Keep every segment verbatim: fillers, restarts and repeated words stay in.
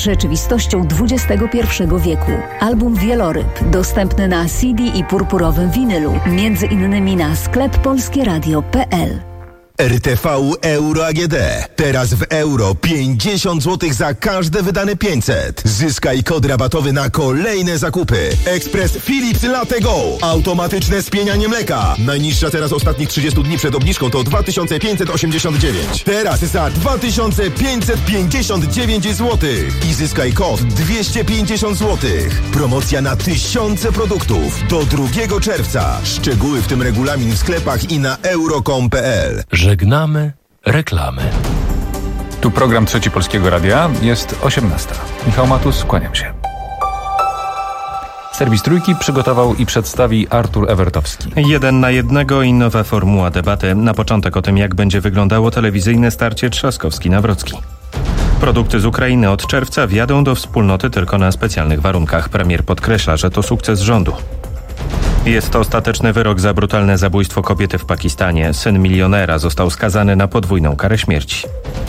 rzeczywistością dwudziestego pierwszego wieku. Album Wieloryb, dostępny na C D i purpurowym winylu, między innymi na sklep polskieradio kropka p l. R T V Euro A G D. Teraz w euro pięćdziesiąt złotych za każde wydane pięćset. Zyskaj kod rabatowy na kolejne zakupy. Ekspres Philips Latte Go. Automatyczne spienianie mleka. Najniższa teraz ostatnich trzydziestu dni przed obniżką to dwa tysiące pięćset osiemdziesiąt dziewięć. Teraz za dwa tysiące pięćset pięćdziesiąt dziewięć złotych. I zyskaj kod dwieście pięćdziesiąt złotych. Promocja na tysiące produktów. Do drugiego czerwca. Szczegóły, w tym regulamin w sklepach i na euro kropka com kropka p l. Żegnamy reklamy. Tu program Trzeci Polskiego Radia. Jest osiemnasta. Michał Matus, kłaniam się. Serwis Trójki przygotował i przedstawi Artur Ewertowski. Jeden na jednego i nowa formuła debaty. Na początek o tym, jak będzie wyglądało telewizyjne starcie Trzaskowski-Nawrocki. Produkty z Ukrainy od czerwca wjadą do wspólnoty tylko na specjalnych warunkach. Premier podkreśla, że to sukces rządu. Jest to ostateczny wyrok za brutalne zabójstwo kobiety w Pakistanie. Syn milionera został skazany na podwójną karę śmierci.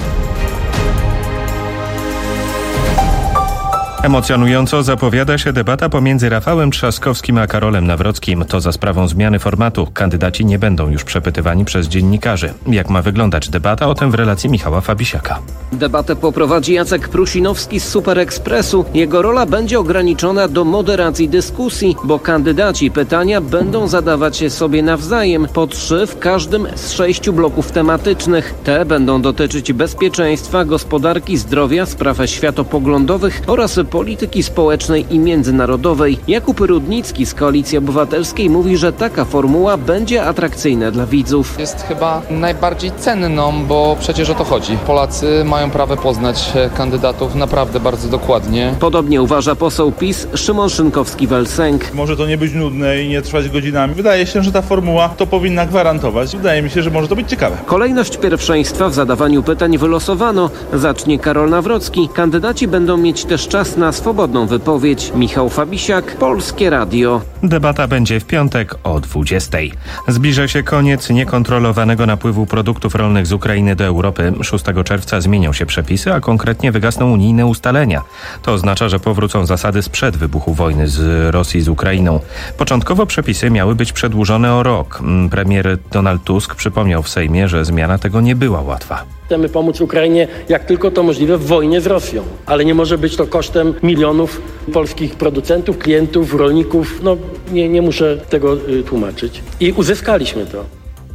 Emocjonująco zapowiada się debata pomiędzy Rafałem Trzaskowskim a Karolem Nawrockim. To za sprawą zmiany formatu. Kandydaci nie będą już przepytywani przez dziennikarzy. Jak ma wyglądać debata? O tym w relacji Michała Fabisiaka. Debatę poprowadzi Jacek Prusinowski z Super Expressu. Jego rola będzie ograniczona do moderacji dyskusji, bo kandydaci pytania będą zadawać się sobie nawzajem, po trzy w każdym z sześciu bloków tematycznych. Te będą dotyczyć bezpieczeństwa, gospodarki, zdrowia, spraw światopoglądowych oraz polityki społecznej i międzynarodowej. Jakub Rudnicki z Koalicji Obywatelskiej mówi, że taka formuła będzie atrakcyjna dla widzów. Jest chyba najbardziej cenną, bo przecież o to chodzi. Polacy mają prawo poznać kandydatów naprawdę bardzo dokładnie. Podobnie uważa poseł PiS Szymon Szynkowski-Welsenk. Może to nie być nudne i nie trwać godzinami. Wydaje się, że ta formuła to powinna gwarantować. Wydaje mi się, że może to być ciekawe. Kolejność pierwszeństwa w zadawaniu pytań wylosowano. Zacznie Karol Nawrocki. Kandydaci będą mieć też czas na swobodną wypowiedź. Michał Fabisiak, Polskie Radio. Debata będzie w piątek o dwudziestej. Zbliża się koniec niekontrolowanego napływu produktów rolnych z Ukrainy do Europy. szóstego czerwca zmienią się przepisy, a konkretnie wygasną unijne ustalenia. To oznacza, że powrócą zasady sprzed wybuchu wojny z Rosji z Ukrainą. Początkowo przepisy miały być przedłużone o rok. Premier Donald Tusk przypomniał w Sejmie, że zmiana tego nie była łatwa. Chcemy pomóc Ukrainie jak tylko to możliwe w wojnie z Rosją, ale nie może być to kosztem milionów polskich producentów, klientów, rolników. No nie, nie muszę tego y, tłumaczyć. I uzyskaliśmy to.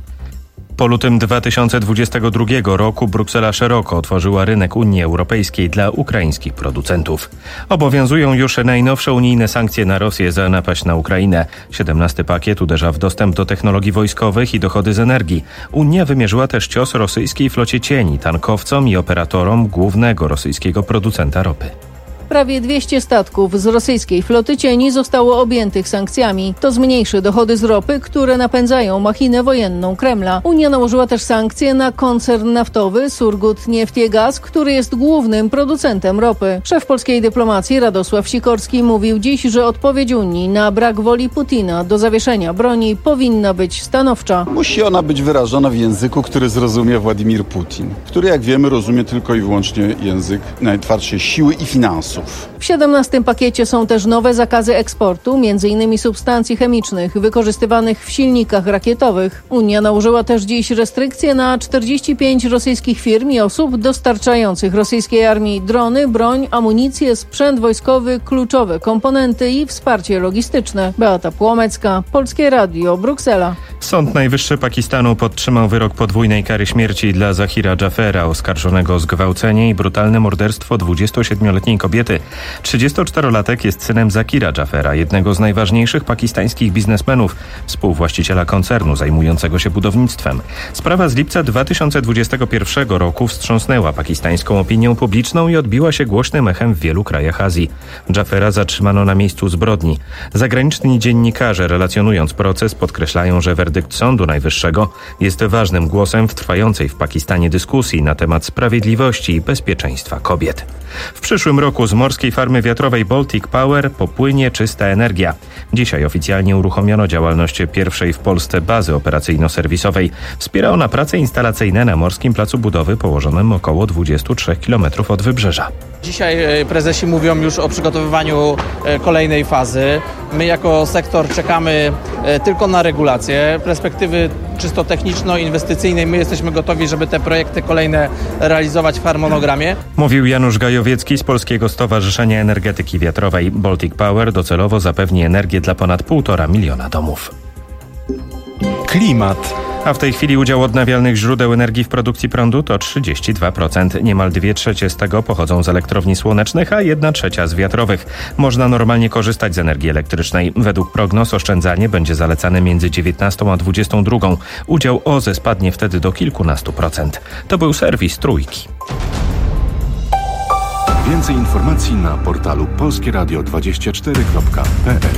Po lutym dwa tysiące dwudziestego drugiego roku Bruksela szeroko otworzyła rynek Unii Europejskiej dla ukraińskich producentów. Obowiązują już najnowsze unijne sankcje na Rosję za napaść na Ukrainę. siedemnasty pakiet uderza w dostęp do technologii wojskowych i dochody z energii. Unia wymierzyła też cios rosyjskiej flocie cieni, tankowcom i operatorom głównego rosyjskiego producenta ropy. Prawie dwieście statków z rosyjskiej floty cieni zostało objętych sankcjami. To zmniejszy dochody z ropy, które napędzają machinę wojenną Kremla. Unia nałożyła też sankcje na koncern naftowy Surgut Neftegaz, który jest głównym producentem ropy. Szef polskiej dyplomacji Radosław Sikorski mówił dziś, że odpowiedź Unii na brak woli Putina do zawieszenia broni powinna być stanowcza. Musi ona być wyrażona w języku, który zrozumie Władimir Putin, który, jak wiemy, rozumie tylko i wyłącznie język najtwardszej siły i finansów. W siedemnastym pakiecie są też nowe zakazy eksportu, między innymi substancji chemicznych wykorzystywanych w silnikach rakietowych. Unia nałożyła też dziś restrykcje na czterdzieści pięć rosyjskich firm i osób dostarczających rosyjskiej armii drony, broń, amunicję, sprzęt wojskowy, kluczowe komponenty i wsparcie logistyczne. Beata Płomecka, Polskie Radio, Bruksela. Sąd Najwyższy Pakistanu podtrzymał wyrok podwójnej kary śmierci dla Zahira Jafera, oskarżonego o zgwałcenie i brutalne morderstwo dwudziestosiedmioletniej kobiety. trzydziestoczterolatek jest synem Zakira Jafera, jednego z najważniejszych pakistańskich biznesmenów, współwłaściciela koncernu zajmującego się budownictwem. Sprawa z lipca dwa tysiące dwudziestego pierwszego roku wstrząsnęła pakistańską opinią publiczną i odbiła się głośnym echem w wielu krajach Azji. Jafera zatrzymano na miejscu zbrodni. Zagraniczni dziennikarze, relacjonując proces, podkreślają, że werdykt werdykt Sądu Najwyższego jest ważnym głosem w trwającej w Pakistanie dyskusji na temat sprawiedliwości i bezpieczeństwa kobiet. W przyszłym roku z morskiej farmy wiatrowej Baltic Power popłynie czysta energia. Dzisiaj oficjalnie uruchomiono działalność pierwszej w Polsce bazy operacyjno-serwisowej. Wspiera ona prace instalacyjne na morskim placu budowy położonym około dwudziestu trzech kilometrów od wybrzeża. Dzisiaj prezesi mówią już o przygotowywaniu kolejnej fazy. My jako sektor czekamy tylko na regulacje. Perspektywy czysto techniczno-inwestycyjnej my jesteśmy gotowi, żeby te projekty kolejne realizować w harmonogramie. Mówił Janusz Gajowiecki z Polskiego Stowarzyszenia Energetyki Wiatrowej. Baltic Power docelowo zapewni energię dla ponad półtora miliona domów. Klimat. A w tej chwili udział odnawialnych źródeł energii w produkcji prądu to trzydzieści dwa procent. Niemal dwie trzecie z tego pochodzą z elektrowni słonecznych, a jedna trzecia z wiatrowych. Można normalnie korzystać z energii elektrycznej. Według prognoz oszczędzanie będzie zalecane między dziewiętnastą a dwudziestą drugą. Udział O Z E spadnie wtedy do kilkunastu procent. To był serwis Trójki. Więcej informacji na portalu polskie radio dwadzieścia cztery kropka p l.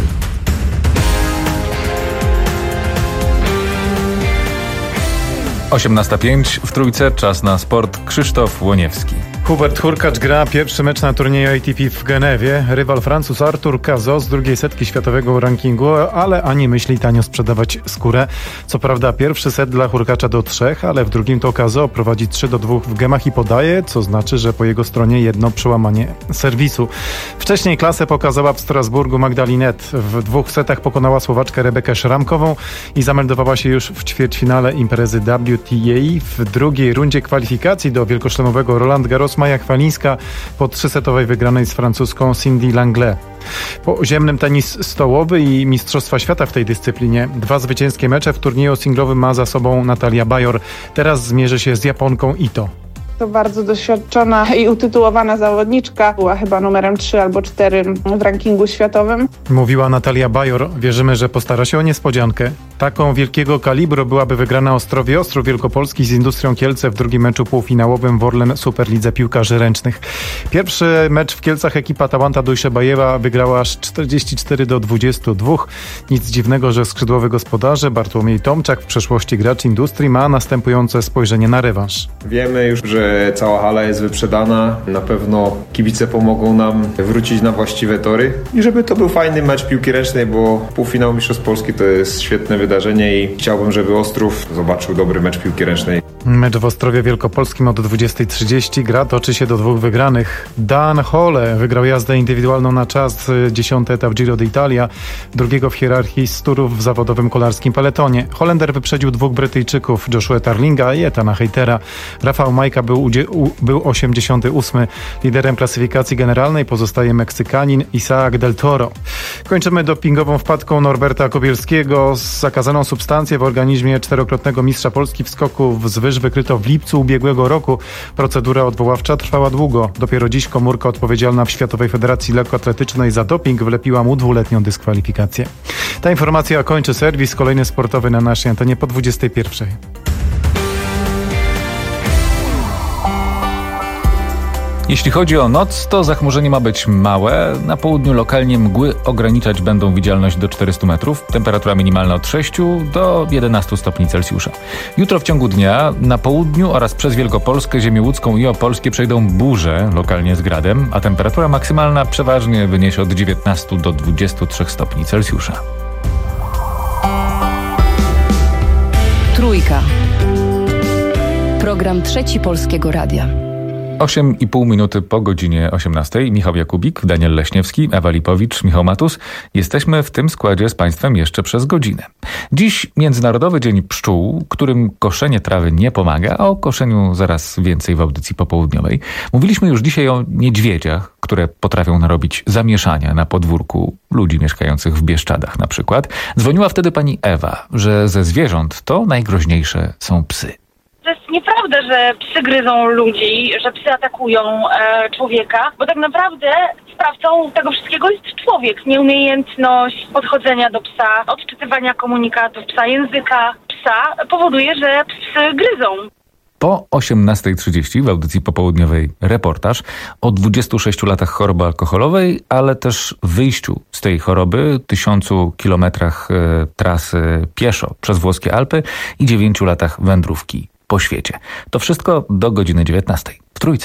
osiemnasta pięć w Trójce, czas na sport. Krzysztof Łoniewski. Hubert Hurkacz gra pierwszy mecz na turnieju A T P w Genewie. Rywal Francuz Artur Cazaux z drugiej setki światowego rankingu, ale ani myśli tanio sprzedawać skórę. Co prawda pierwszy set dla Hurkacza do trzech, ale w drugim to Cazaux prowadzi trzy do dwóch w gemach i podaje, co znaczy, że po jego stronie jedno przełamanie serwisu. Wcześniej klasę pokazała w Strasburgu Magdalinet. W dwóch setach pokonała Słowaczkę Rebekę Szramkową i zameldowała się już w ćwierćfinale imprezy W T A. W drugiej rundzie kwalifikacji do wielkoszlemowego Roland Garros Maja Chwalińska po trzysetowej wygranej z francuską Cindy Langlais. Poziemnym tenis stołowy i Mistrzostwa Świata w tej dyscyplinie. Dwa zwycięskie mecze w turnieju singlowym ma za sobą Natalia Bajor. Teraz zmierzy się z Japonką Ito. To bardzo doświadczona i utytułowana zawodniczka. Była chyba numerem trzy albo cztery w rankingu światowym. Mówiła Natalia Bajor. Wierzymy, że postara się o niespodziankę. Taką wielkiego kalibru byłaby wygrana Ostrowie Ostrów Wielkopolski z Industrią Kielce w drugim meczu półfinałowym w Orlen Superlidze Piłkarzy Ręcznych. Pierwszy mecz w Kielcach ekipa Tałanta Dujszebajewa wygrała aż czterdzieści cztery do dwudziestu dwóch. Nic dziwnego, że skrzydłowy gospodarze Bartłomiej Tomczak, w przeszłości gracz Industrii, ma następujące spojrzenie na rewanż. Wiemy już, że cała hala jest wyprzedana. Na pewno kibice pomogą nam wrócić na właściwe tory i żeby to był fajny mecz piłki ręcznej, bo półfinał Mistrzostw Polski to jest świetne wydarzenie i chciałbym, żeby Ostrów zobaczył dobry mecz piłki ręcznej. Mecz w Ostrowie Wielkopolskim od dwudziestej trzydzieści. Gra toczy się do dwóch wygranych. Dan Hole wygrał jazdę indywidualną na czas, dziesiąty etap Giro d'Italia, drugiego w hierarchii z turów w zawodowym kolarskim peletonie. Holender wyprzedził dwóch Brytyjczyków, Joshua Tarlinga i Etana Heitera. Rafał Majka był, u, był osiemdziesiąty ósmy. Liderem klasyfikacji generalnej pozostaje Meksykanin Isaac del Toro. Kończymy dopingową wpadką Norberta Kobielskiego. Zakazaną substancję w organizmie czterokrotnego mistrza Polski w skoku w zwyż wykryto w lipcu ubiegłego roku. Procedura odwoławcza trwała długo. Dopiero dziś komórka odpowiedzialna w Światowej Federacji Lekkoatletycznej za doping wlepiła mu dwuletnią dyskwalifikację. Ta informacja kończy serwis. Kolejny sportowy na naszej antenie po dwudziestej pierwszej. Jeśli chodzi o noc, to zachmurzenie ma być małe. Na południu lokalnie mgły ograniczać będą widzialność do czterystu metrów. Temperatura minimalna od sześciu do jedenastu stopni Celsjusza. Jutro w ciągu dnia na południu oraz przez Wielkopolskę, ziemię łódzką i opolskie przejdą burze, lokalnie z gradem, a temperatura maksymalna przeważnie wyniesie od dziewiętnastu do dwudziestu trzech stopni Celsjusza. Trójka. Program Trzeci Polskiego Radia. osiem i pół minuty po godzinie osiemnastej. Michał Jakubik, Daniel Leśniewski, Ewa Lipowicz, Michał Matus. Jesteśmy w tym składzie z Państwem jeszcze przez godzinę. Dziś Międzynarodowy Dzień Pszczół, którym koszenie trawy nie pomaga, a o koszeniu zaraz więcej w audycji popołudniowej. Mówiliśmy już dzisiaj o niedźwiedziach, które potrafią narobić zamieszania na podwórku ludzi mieszkających w Bieszczadach na przykład. Dzwoniła wtedy pani Ewa, że ze zwierząt to najgroźniejsze są psy. To jest nieprawda, że psy gryzą ludzi, że psy atakują e, człowieka, bo tak naprawdę sprawcą tego wszystkiego jest człowiek. Nieumiejętność podchodzenia do psa, odczytywania komunikatów psa, języka psa powoduje, że psy gryzą. Po osiemnastej trzydzieści w audycji popołudniowej reportaż o dwudziestu sześciu latach choroby alkoholowej, ale też wyjściu z tej choroby, tysiącu kilometrach e, trasy pieszo przez włoskie Alpy i dziewięciu latach wędrówki po świecie. To wszystko do godziny dziewiętnastej w Trójce.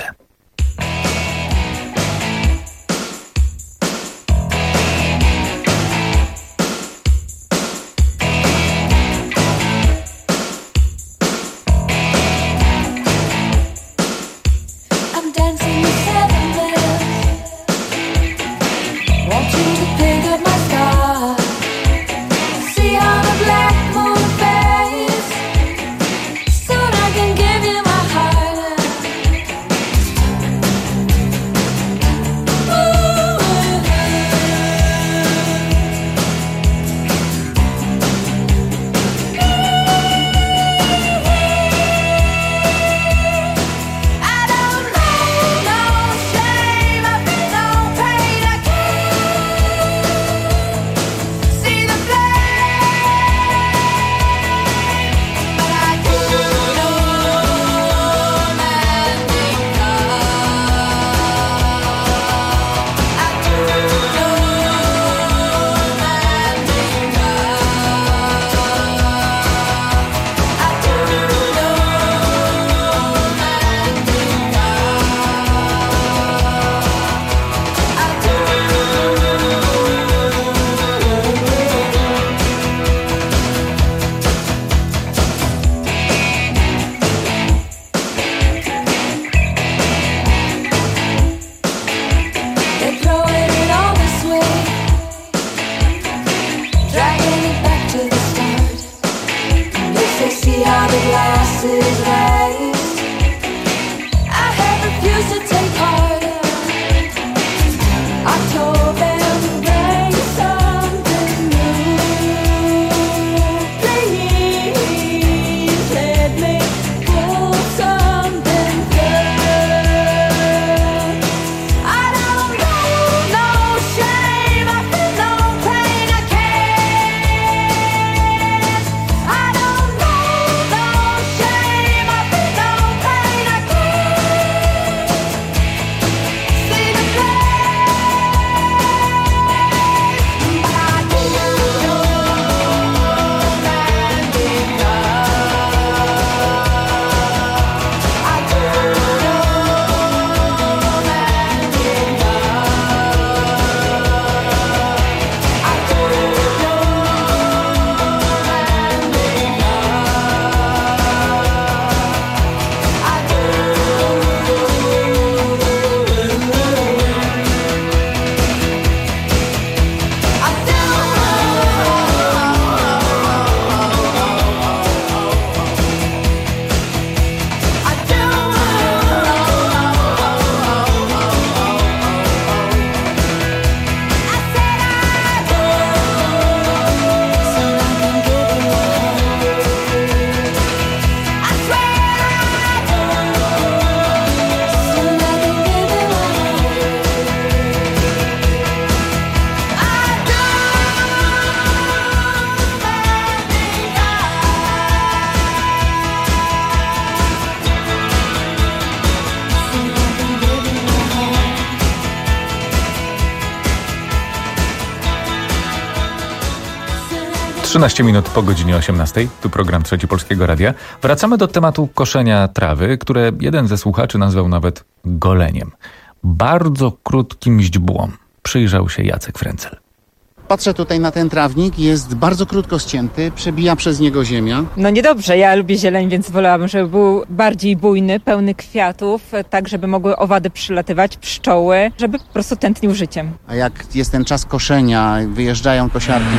trzynaście minut po godzinie osiemnastej. Tu program Trzeci Polskiego Radia. Wracamy do tematu koszenia trawy, które jeden ze słuchaczy nazwał nawet goleniem. Bardzo krótkim źdźbłom przyjrzał się Jacek Frencel. Patrzę tutaj na ten trawnik, jest bardzo krótko ścięty, przebija przez niego ziemia. No niedobrze, ja lubię zieleń, więc wolałabym, żeby był bardziej bujny, pełny kwiatów, tak żeby mogły owady przylatywać, pszczoły, żeby po prostu tętnił życiem. A jak jest ten czas koszenia, wyjeżdżają kosiarki,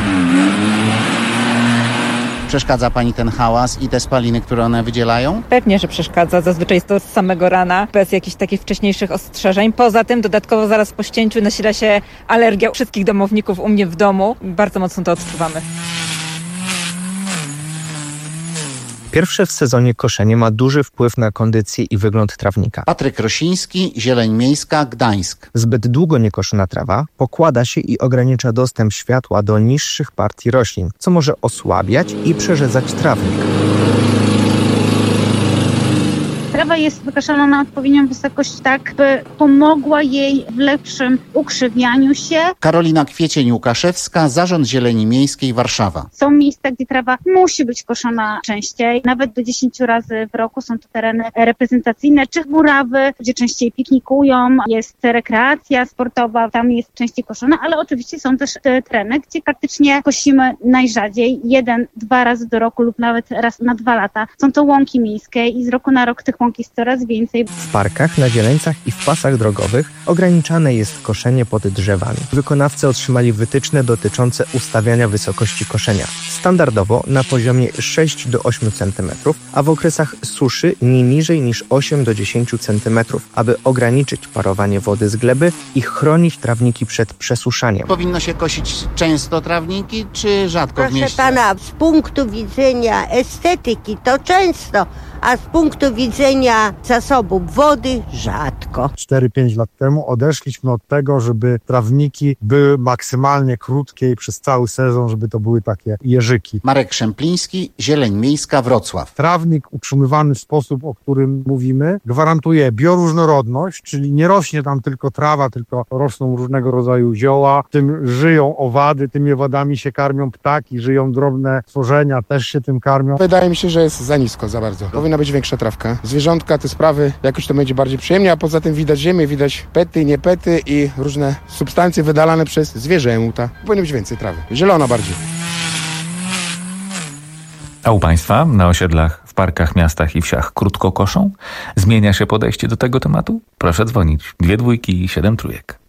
przeszkadza pani ten hałas i te spaliny, które one wydzielają? Pewnie, że przeszkadza. Zazwyczaj jest to z samego rana, bez jakichś takich wcześniejszych ostrzeżeń. Poza tym dodatkowo zaraz po ścięciu nasila się alergia wszystkich domowników u mnie w domu. Bardzo mocno to odczuwamy. Pierwsze w sezonie koszenie ma duży wpływ na kondycję i wygląd trawnika. Patryk Rosiński, Zieleń Miejska, Gdańsk. Zbyt długo niekoszona trawa pokłada się i ogranicza dostęp światła do niższych partii roślin, co może osłabiać i przerzedzać trawnik. trawa jest wykaszana na odpowiednią wysokość tak, by pomogła jej w lepszym ukrzywianiu się. Karolina Kwiecień-Łukaszewska, Zarząd Zieleni Miejskiej Warszawa. Są miejsca, gdzie trawa musi być koszona częściej, nawet do dziesięciu razy w roku. Są to tereny reprezentacyjne, czy murawy, gdzie częściej piknikują, jest rekreacja sportowa, tam jest częściej koszona, ale oczywiście są też te tereny, gdzie praktycznie kosimy najrzadziej, jeden, dwa razy do roku lub nawet raz na dwa lata. Są to łąki miejskie i z roku na rok tych łąk jest coraz więcej. W parkach, na zieleńcach i w pasach drogowych ograniczane jest koszenie pod drzewami. Wykonawcy otrzymali wytyczne dotyczące ustawiania wysokości koszenia. Standardowo na poziomie sześć do ośmiu centymetrów, a w okresach suszy nie niżej niż osiem do dziesięciu centymetrów, aby ograniczyć parowanie wody z gleby i chronić trawniki przed przesuszaniem. Powinno się kosić często trawniki, czy rzadko Proszę w mieście? pana, z punktu widzenia estetyki to często, a z punktu widzenia zasobów wody rzadko. cztery pięć lat temu odeszliśmy od tego, żeby trawniki były maksymalnie krótkie i przez cały sezon, żeby to były takie jeżyki. Marek Szempliński, Zieleń Miejska, Wrocław. Trawnik utrzymywany w sposób, o którym mówimy, gwarantuje bioróżnorodność, czyli nie rośnie tam tylko trawa, tylko rosną różnego rodzaju zioła, w tym żyją owady, tymi owadami się karmią ptaki, żyją drobne stworzenia, też się tym karmią. Wydaje mi się, że jest za nisko, za bardzo. Powinna być większa trawka. Zwierzątka, te sprawy, jakoś to będzie bardziej przyjemnie, a poza tym widać ziemię, widać pety, niepety i różne substancje wydalane przez zwierzęta. Powinno być więcej trawy. Zielona bardziej. A u Państwa na osiedlach, w parkach, miastach i wsiach krótko koszą? Zmienia się podejście do tego tematu? Proszę dzwonić. Dwie dwójki i siedem trójek.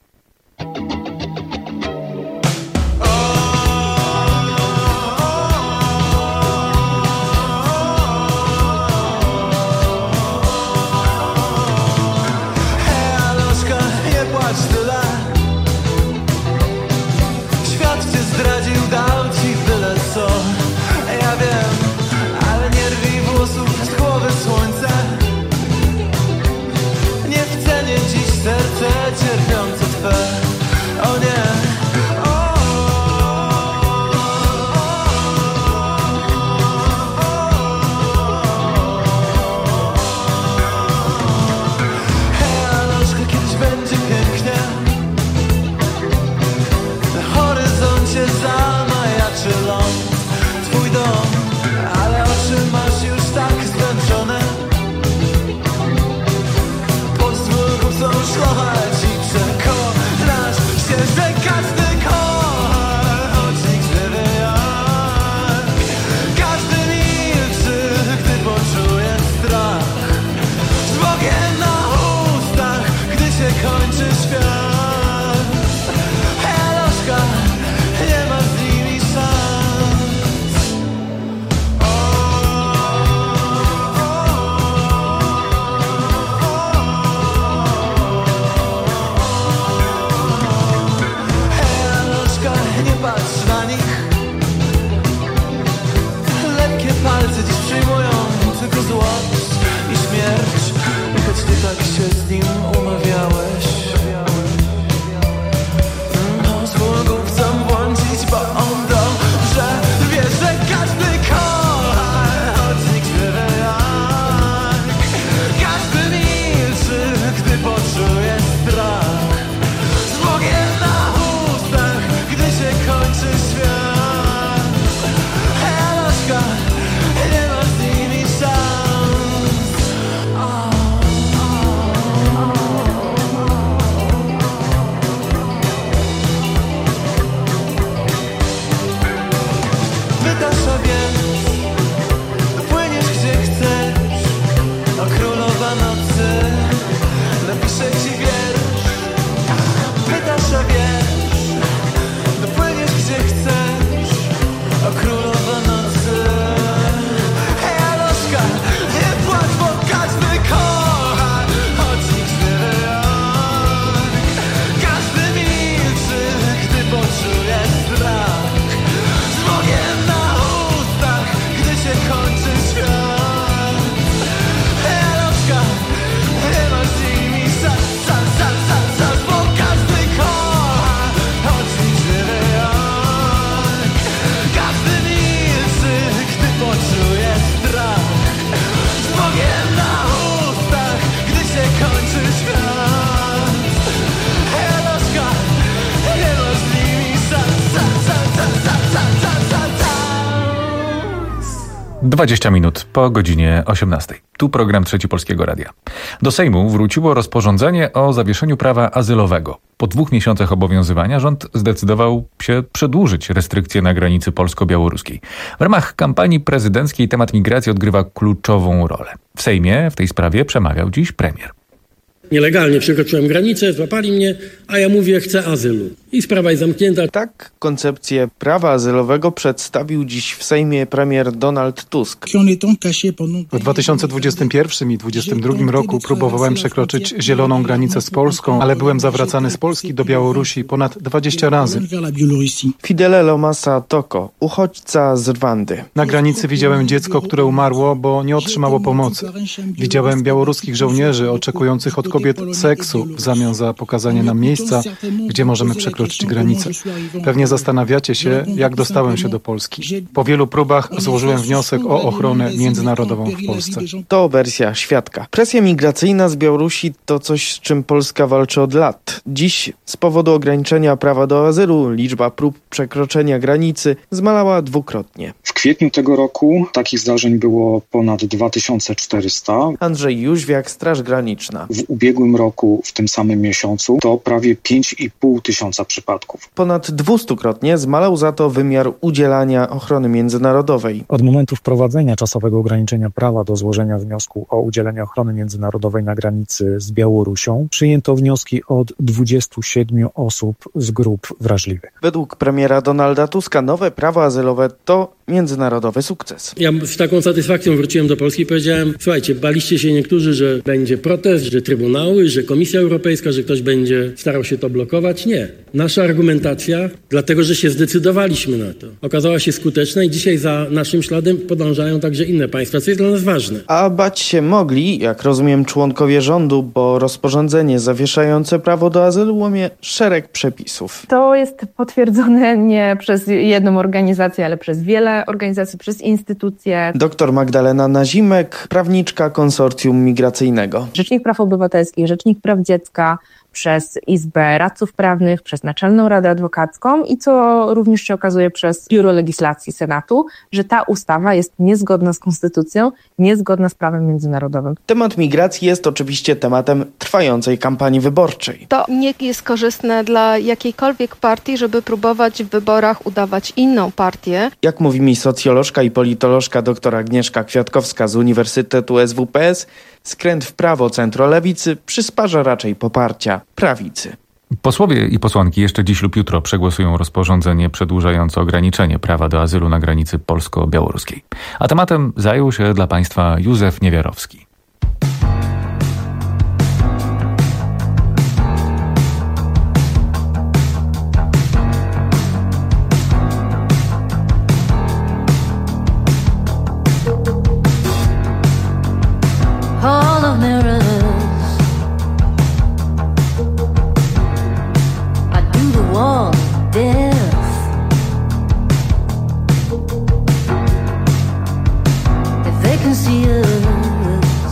dwadzieścia minut po godzinie osiemnastej. Tu program Trzeci Polskiego Radia. Do Sejmu wróciło rozporządzenie o zawieszeniu prawa azylowego. Po dwóch miesiącach obowiązywania rząd zdecydował się przedłużyć restrykcje na granicy polsko-białoruskiej. W ramach kampanii prezydenckiej temat migracji odgrywa kluczową rolę. W Sejmie w tej sprawie przemawiał dziś premier. Nielegalnie przekroczyłem granicę, złapali mnie, a ja mówię, chcę azylu. I sprawa jest zamknięta. Tak koncepcję prawa azylowego przedstawił dziś w Sejmie premier Donald Tusk. W dwa tysiące dwudziestym pierwszym i dwa tysiące dwudziestym drugim roku próbowałem przekroczyć zieloną granicę z Polską, ale byłem zawracany z Polski do Białorusi ponad dwadzieścia razy. Fidele Lomasa Toko, uchodźca z Rwandy. Na granicy widziałem dziecko, które umarło, bo nie otrzymało pomocy. Widziałem białoruskich żołnierzy oczekujących od kobiet seksu w zamian za pokazanie nam miejsca, gdzie możemy przekroczyć granicę. Pewnie zastanawiacie się, jak dostałem się do Polski. Po wielu próbach złożyłem wniosek o ochronę międzynarodową w Polsce. To wersja świadka. Presja migracyjna z Białorusi to coś, z czym Polska walczy od lat. Dziś z powodu ograniczenia prawa do azylu liczba prób przekroczenia granicy zmalała dwukrotnie. W kwietniu tego roku takich zdarzeń było ponad dwa tysiące czterysta. Andrzej Jóźwiak, Straż Graniczna. W ubiegłym roku, w tym samym miesiącu, to prawie pięć i pół tysiąca przypadków. Ponad dwustukrotnie zmalał za to wymiar udzielania ochrony międzynarodowej. Od momentu wprowadzenia czasowego ograniczenia prawa do złożenia wniosku o udzielenie ochrony międzynarodowej na granicy z Białorusią przyjęto wnioski od dwudziestu siedmiu osób z grup wrażliwych. Według premiera Donalda Tuska nowe prawo azylowe to międzynarodowy sukces. Ja z taką satysfakcją wróciłem do Polski i powiedziałem, słuchajcie, baliście się niektórzy, że będzie protest, że trybunały, że Komisja Europejska, że ktoś będzie starał się to blokować. Nie. Nasza argumentacja, dlatego że się zdecydowaliśmy na to, okazała się skuteczna i dzisiaj za naszym śladem podążają także inne państwa, co jest dla nas ważne. A bać się mogli, jak rozumiem, członkowie rządu, bo rozporządzenie zawieszające prawo do azylu łamie szereg przepisów. To jest potwierdzone nie przez jedną organizację, ale przez wiele organizacji, przez instytucje. Doktor Magdalena Nazimek, prawniczka konsorcjum migracyjnego. Rzecznik Praw Obywatelskich, Rzecznik Praw Dziecka, przez Izbę Radców Prawnych, przez Naczelną Radę Adwokacką i co również się okazuje przez Biuro Legislacji Senatu, że ta ustawa jest niezgodna z konstytucją, niezgodna z prawem międzynarodowym. Temat migracji jest oczywiście tematem trwającej kampanii wyborczej. To nie jest korzystne dla jakiejkolwiek partii, żeby próbować w wyborach udawać inną partię. Jak mówi mi socjolożka i politolożka dr Agnieszka Kwiatkowska z Uniwersytetu S W P S, skręt w prawo centrolewicy przysparza raczej poparcia prawicy. Posłowie i posłanki jeszcze dziś lub jutro przegłosują rozporządzenie przedłużające ograniczenie prawa do azylu na granicy polsko-białoruskiej. A tematem zajął się dla państwa Józef Niewiarowski. Hall of mirrors, I do the wall death. If they can see us,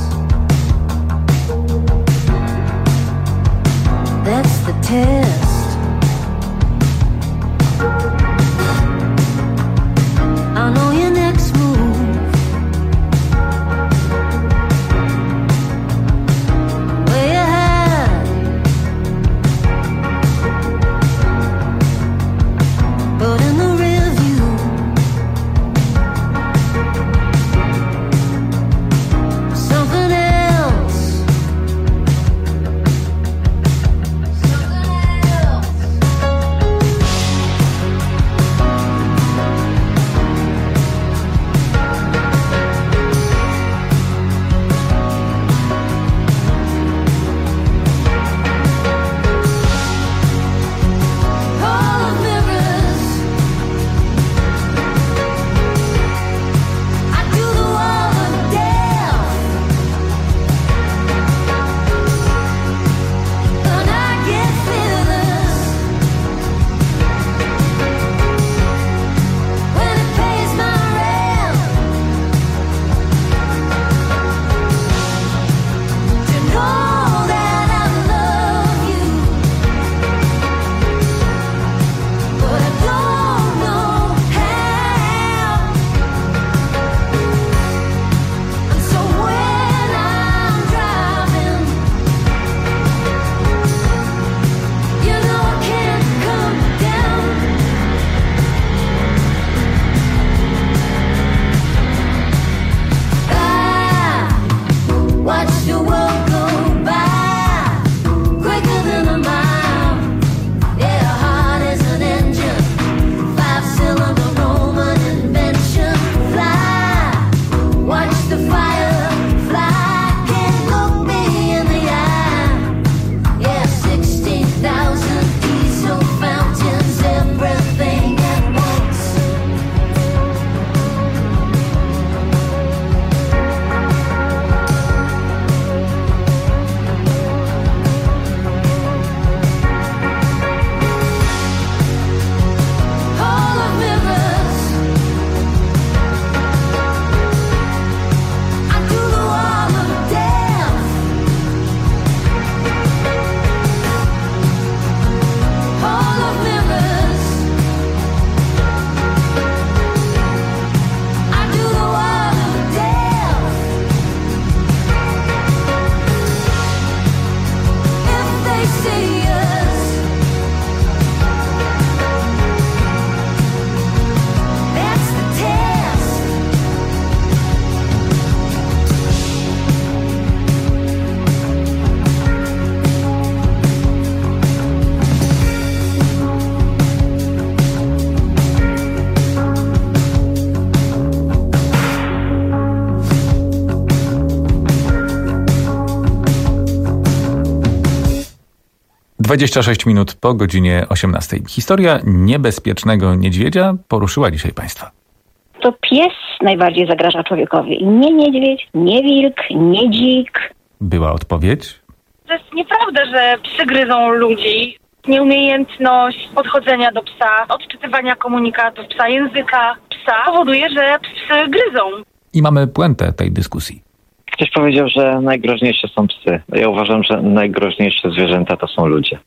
dwadzieścia sześć minut po godzinie osiemnastej. Historia niebezpiecznego niedźwiedzia poruszyła dzisiaj Państwa. To pies najbardziej zagraża człowiekowi. Nie niedźwiedź, nie wilk, nie dzik. Była odpowiedź? To jest nieprawda, że psy gryzą ludzi. Nieumiejętność podchodzenia do psa, odczytywania komunikatów psa, języka psa powoduje, że psy gryzą. I mamy puentę tej dyskusji. Ktoś powiedział, że najgroźniejsze są psy. Ja uważam, że najgroźniejsze zwierzęta to są ludzie.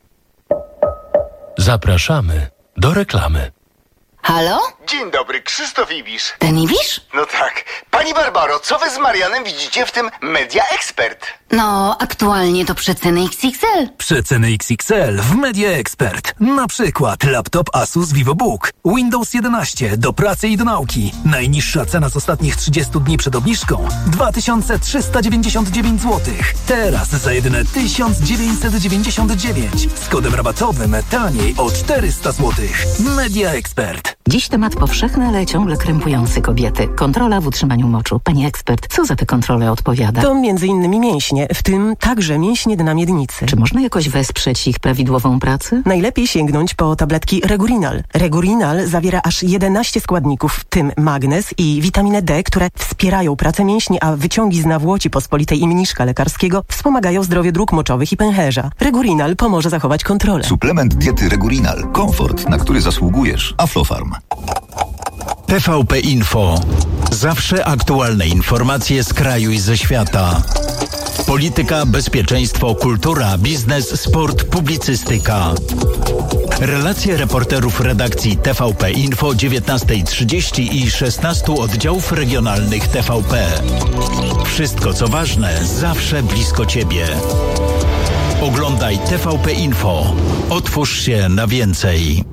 Zapraszamy do reklamy. Halo? Dzień dobry, Krzysztof Ibisz. Ten Ibisz? No tak. Pani Barbaro, co wy z Marianem widzicie w tym Media Expert? No, aktualnie to przeceny X X L. Przeceny X X L w Media Expert. Na przykład laptop Asus VivoBook, Windows jedenaście do pracy i do nauki. Najniższa cena z ostatnich trzydziestu dni przed obniżką dwa tysiące trzysta dziewięćdziesiąt dziewięć złotych. Teraz za jedyne tysiąc dziewięćset dziewięćdziesiąt dziewięć. Z kodem rabatowym taniej o czterysta złotych. Media Expert. Dziś temat powszechny, ale ciągle krępujący kobiety. Kontrola w utrzymaniu moczu. Pani ekspert, co za te kontrole odpowiada? To między innymi mięśnie, w tym także mięśnie dna miednicy. Czy można jakoś wesprzeć ich prawidłową pracę? Najlepiej sięgnąć po tabletki Regurinal. Regurinal zawiera aż jedenaście składników, w tym magnez i witaminę D, które wspierają pracę mięśni, a wyciągi z nawłoci pospolitej i mniszka lekarskiego wspomagają zdrowie dróg moczowych i pęcherza. Regurinal pomoże zachować kontrolę. Suplement diety Regurinal. Komfort, na który zasługujesz. Aflofarm. T V P Info. Zawsze aktualne informacje z kraju i ze świata. Polityka, bezpieczeństwo, kultura, biznes, sport, publicystyka. Relacje reporterów redakcji T V P Info dziewiętnasta trzydzieści i szesnastu oddziałów regionalnych T V P. Wszystko co ważne, zawsze blisko Ciebie. Oglądaj T V P Info. Otwórz się na więcej.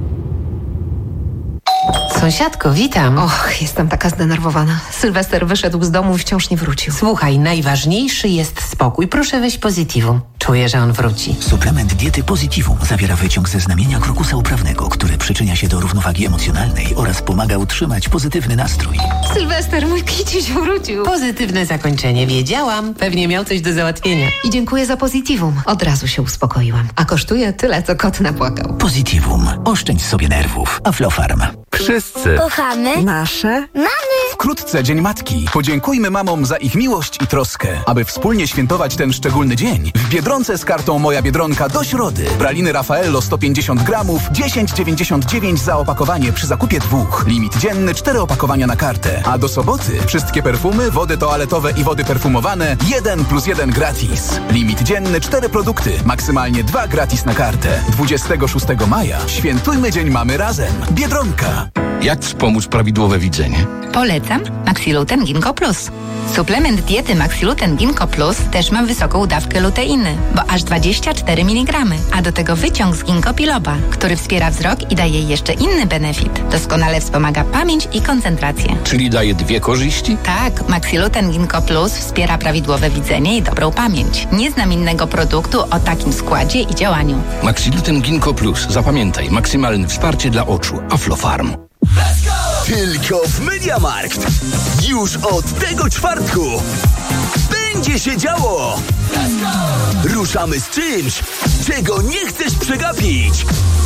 Sąsiadko, witam. Och, jestem taka zdenerwowana. Sylwester wyszedł z domu i wciąż nie wrócił. Słuchaj, najważniejszy jest spokój. Proszę weź Positivum. Czuję, że on wróci. Suplement diety Positivum zawiera wyciąg ze znamienia krokusa uprawnego, który przyczynia się do równowagi emocjonalnej oraz pomaga utrzymać pozytywny nastrój. Sylwester, mój kiciuś wrócił. Pozytywne zakończenie, wiedziałam. Pewnie miał coś do załatwienia. I dziękuję za Positivum. Od razu się uspokoiłam. A kosztuje tyle, co kot napłakał. Positivum. Oszczędź sobie nerwów. Aflofarm. Wszyscy kochamy nasze mamy. Wkrótce Dzień Matki. Podziękujmy mamom za ich miłość i troskę. Aby wspólnie świętować ten szczególny dzień, w Biedronce z kartą Moja Biedronka do środy. Praliny Raffaello sto pięćdziesiąt gramów, dziesięć dziewięćdziesiąt dziewięć za opakowanie przy zakupie dwóch. Limit dzienny cztery opakowania na kartę. A do soboty wszystkie perfumy, wody toaletowe i wody perfumowane jeden plus jeden gratis. Limit dzienny cztery produkty, maksymalnie dwa gratis na kartę. dwudziestego szóstego maja świętujmy Dzień Mamy razem. Biedronka. Jak wspomóc prawidłowe widzenie? Polecam Maxiluten Ginkgo Plus. Suplement diety Maxiluten Ginkgo Plus też ma wysoką dawkę luteiny, bo aż dwadzieścia cztery miligramy, a do tego wyciąg z ginkgo biloba, który wspiera wzrok i daje jeszcze inny benefit. Doskonale wspomaga pamięć i koncentrację. Czyli daje dwie korzyści? Tak, Maxiluten Ginkgo Plus wspiera prawidłowe widzenie i dobrą pamięć. Nie znam innego produktu o takim składzie i działaniu. Maxiluten Ginkgo Plus. Zapamiętaj, maksymalne wsparcie dla oczu. Aflofarm. Tylko w MediaMarkt. Już od tego czwartku będzie się działo. Ruszamy z czymś, czego nie chcesz przegapić.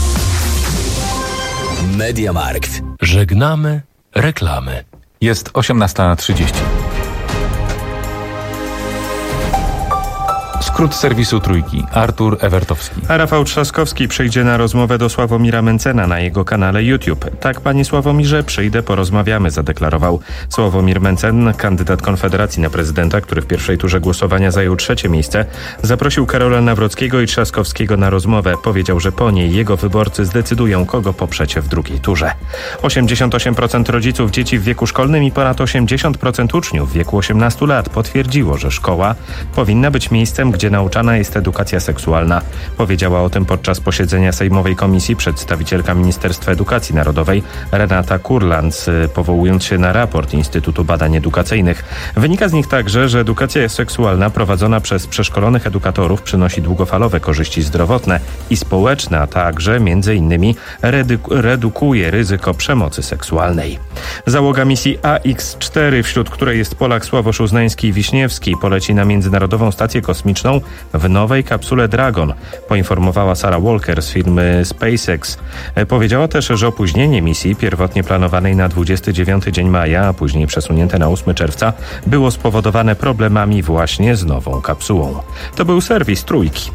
MediaMarkt. Żegnamy reklamy. Jest osiemnasta trzydzieści. Skrót serwisu Trójki. Artur Ewertowski. A Rafał Trzaskowski przyjdzie na rozmowę do Sławomira Mencena na jego kanale YouTube. Tak, panie Sławomirze, przyjdę, porozmawiamy, zadeklarował Sławomir Mencen, kandydat Konfederacji na prezydenta, który w pierwszej turze głosowania zajął trzecie miejsce. Zaprosił Karola Nawrockiego i Trzaskowskiego na rozmowę. Powiedział, że po niej jego wyborcy zdecydują, kogo poprzecie w drugiej turze. osiemdziesiąt osiem procent rodziców dzieci w wieku szkolnym i ponad osiemdziesiąt procent uczniów w wieku osiemnastu lat potwierdziło, że szkoła powinna być miejscem, gdzie nauczana jest edukacja seksualna. Powiedziała o tym podczas posiedzenia Sejmowej Komisji przedstawicielka Ministerstwa Edukacji Narodowej Renata Kurland, powołując się na raport Instytutu Badań Edukacyjnych. Wynika z nich także, że edukacja seksualna prowadzona przez przeszkolonych edukatorów przynosi długofalowe korzyści zdrowotne i społeczne, a także między innymi redu- redukuje ryzyko przemocy seksualnej. Załoga misji A X cztery, wśród której jest Polak Sławosz Uznański-Wiśniewski, poleci na Międzynarodową Stację Kosmiczną latającą w nowej kapsule Dragon, poinformowała Sarah Walker z firmy SpaceX. Powiedziała też, że opóźnienie misji, pierwotnie planowanej na dwudziesty dziewiąty dzień maja, a później przesunięte na ósmego czerwca, było spowodowane problemami właśnie z nową kapsułą. To był serwis Trójki.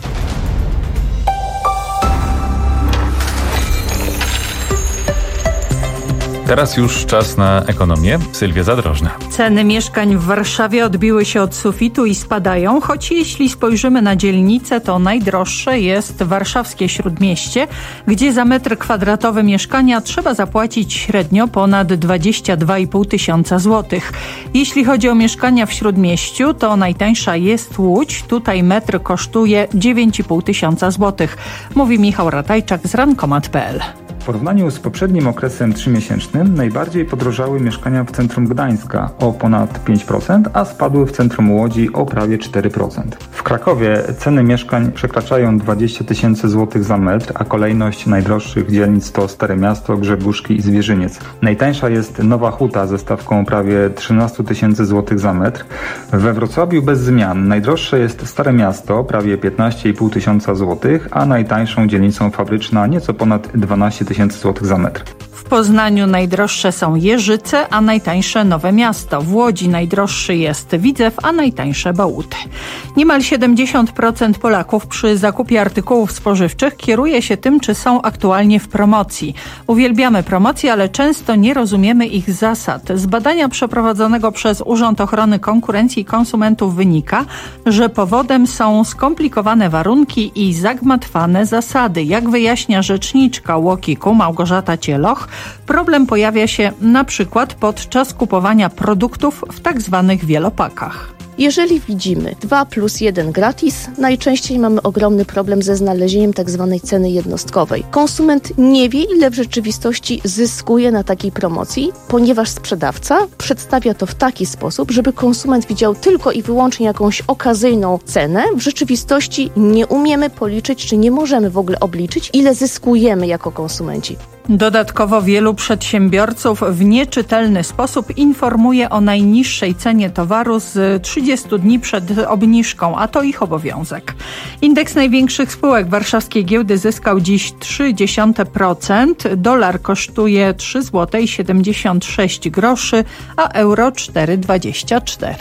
Teraz już czas na ekonomię. Sylwia Zadrożna. Ceny mieszkań w Warszawie odbiły się od sufitu i spadają, choć jeśli spojrzymy na dzielnicę, to najdroższe jest warszawskie Śródmieście, gdzie za metr kwadratowy mieszkania trzeba zapłacić średnio ponad dwadzieścia dwa i pół tysiąca złotych. Jeśli chodzi o mieszkania w Śródmieściu, to najtańsza jest Łódź. Tutaj metr kosztuje dziewięć i pół tysiąca złotych. Mówi Michał Ratajczak z rankomat kropka p l. W porównaniu z poprzednim okresem trzymiesięcznym najbardziej podrożały mieszkania w centrum Gdańska o ponad pięć procent, a spadły w centrum Łodzi o prawie cztery procent. W Krakowie ceny mieszkań przekraczają dwadzieścia tysięcy złotych za metr, a kolejność najdroższych dzielnic to Stare Miasto, Grzegórzki i Zwierzyniec. Najtańsza jest Nowa Huta ze stawką prawie trzynaście tysięcy złotych za metr. We Wrocławiu bez zmian najdroższe jest Stare Miasto, prawie piętnaście i pół tysiąca złotych, a najtańszą dzielnicą Fabryczna nieco ponad dwanaście tysięcy złotych za metr. W Poznaniu najdroższe są Jeżyce, a najtańsze Nowe Miasto. W Łodzi najdroższy jest Widzew, a najtańsze Bałuty. Niemal siedemdziesiąt procent Polaków przy zakupie artykułów spożywczych kieruje się tym, czy są aktualnie w promocji. Uwielbiamy promocje, ale często nie rozumiemy ich zasad. Z badania przeprowadzonego przez Urząd Ochrony Konkurencji i Konsumentów wynika, że powodem są skomplikowane warunki i zagmatwane zasady. Jak wyjaśnia rzeczniczka Łokiku Małgorzata Cieloch, problem pojawia się na przykład podczas kupowania produktów w tak zwanych wielopakach. Jeżeli widzimy dwa plus jeden gratis, najczęściej mamy ogromny problem ze znalezieniem tak zwanej ceny jednostkowej. Konsument nie wie, ile w rzeczywistości zyskuje na takiej promocji, ponieważ sprzedawca przedstawia to w taki sposób, żeby konsument widział tylko i wyłącznie jakąś okazyjną cenę. W rzeczywistości nie umiemy policzyć, czy nie możemy w ogóle obliczyć, ile zyskujemy jako konsumenci. Dodatkowo wielu przedsiębiorców w nieczytelny sposób informuje o najniższej cenie towaru z trzydziestu dni przed obniżką, a to ich obowiązek. Indeks największych spółek warszawskiej giełdy zyskał dziś trzy przecinek trzy procent. Dolar kosztuje trzy złote siedemdziesiąt sześć groszy, a euro cztery złote dwadzieścia cztery.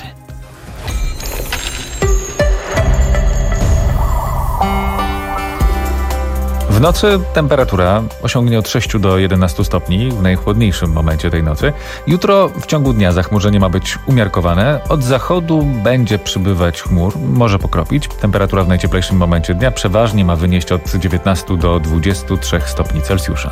W nocy temperatura osiągnie od sześciu do jedenastu stopni w najchłodniejszym momencie tej nocy. Jutro w ciągu dnia zachmurzenie ma być umiarkowane. Od zachodu będzie przybywać chmur, może pokropić. Temperatura w najcieplejszym momencie dnia przeważnie ma wynieść od dziewiętnastu do dwudziestu trzech stopni Celsjusza.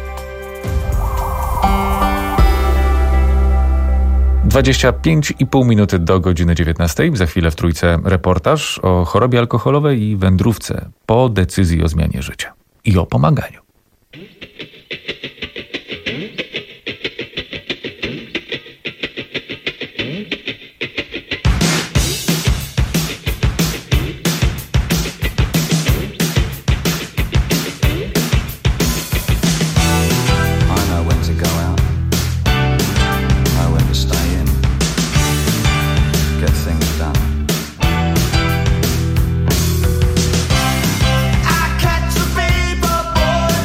dwadzieścia pięć i pół minuty do godziny dziewiętnastej. Za chwilę w Trójce reportaż o chorobie alkoholowej i wędrówce po decyzji o zmianie życia i o pomaganiu. I catch a paper boy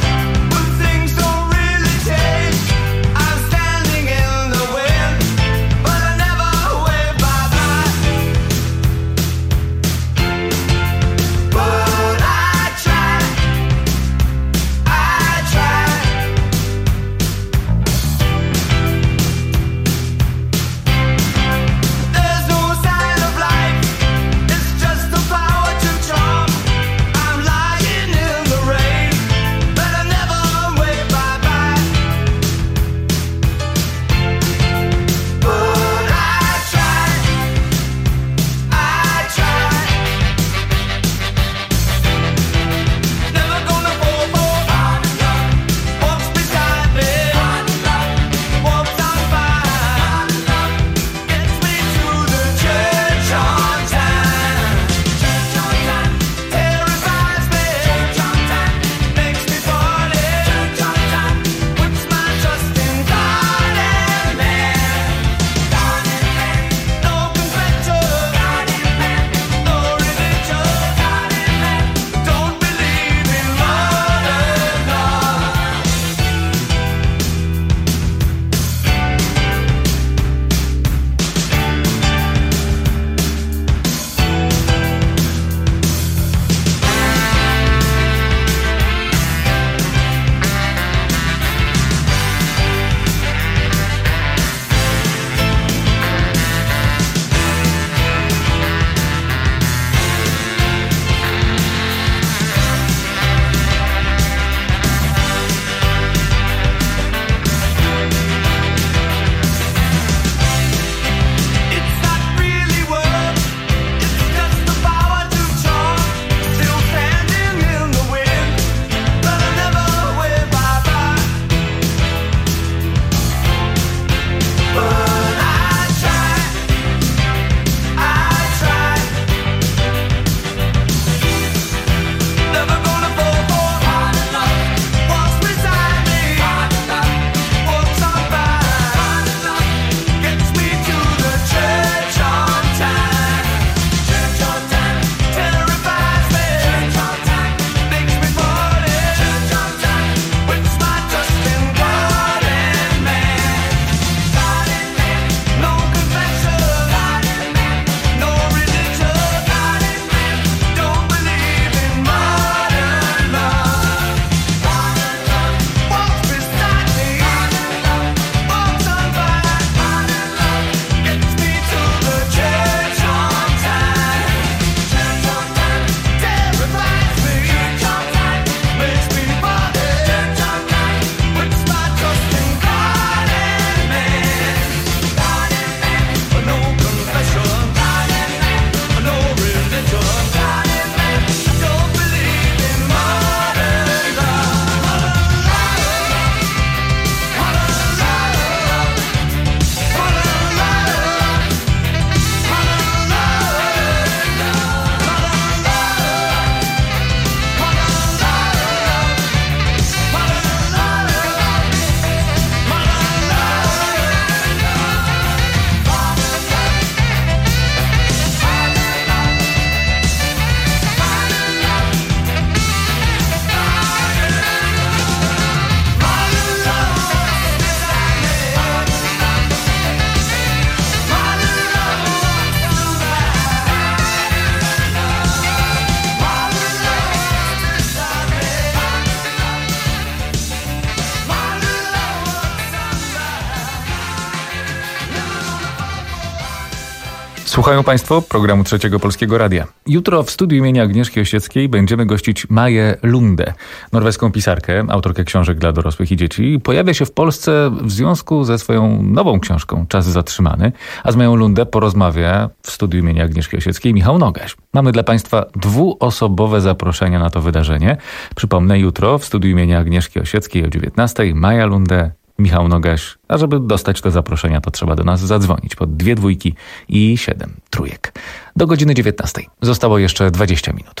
Słuchają Państwo programu Trzeciego Polskiego Radia. Jutro w studiu imienia Agnieszki Osieckiej będziemy gościć Maję Lundę, norweską pisarkę, autorkę książek dla dorosłych i dzieci. Pojawia się w Polsce w związku ze swoją nową książką Czas zatrzymany, a z Mają Lundę porozmawia w studiu imienia Agnieszki Osieckiej Michał Nogaś. Mamy dla Państwa dwuosobowe zaproszenia na to wydarzenie. Przypomnę, jutro w studiu imienia Agnieszki Osieckiej o dziewiętnastej Maja Lundę, Michał Nogaś, a żeby dostać te zaproszenia, to trzeba do nas zadzwonić pod dwie dwójki i siedem trójek. Do godziny dziewiętnastej. Zostało jeszcze dwadzieścia minut.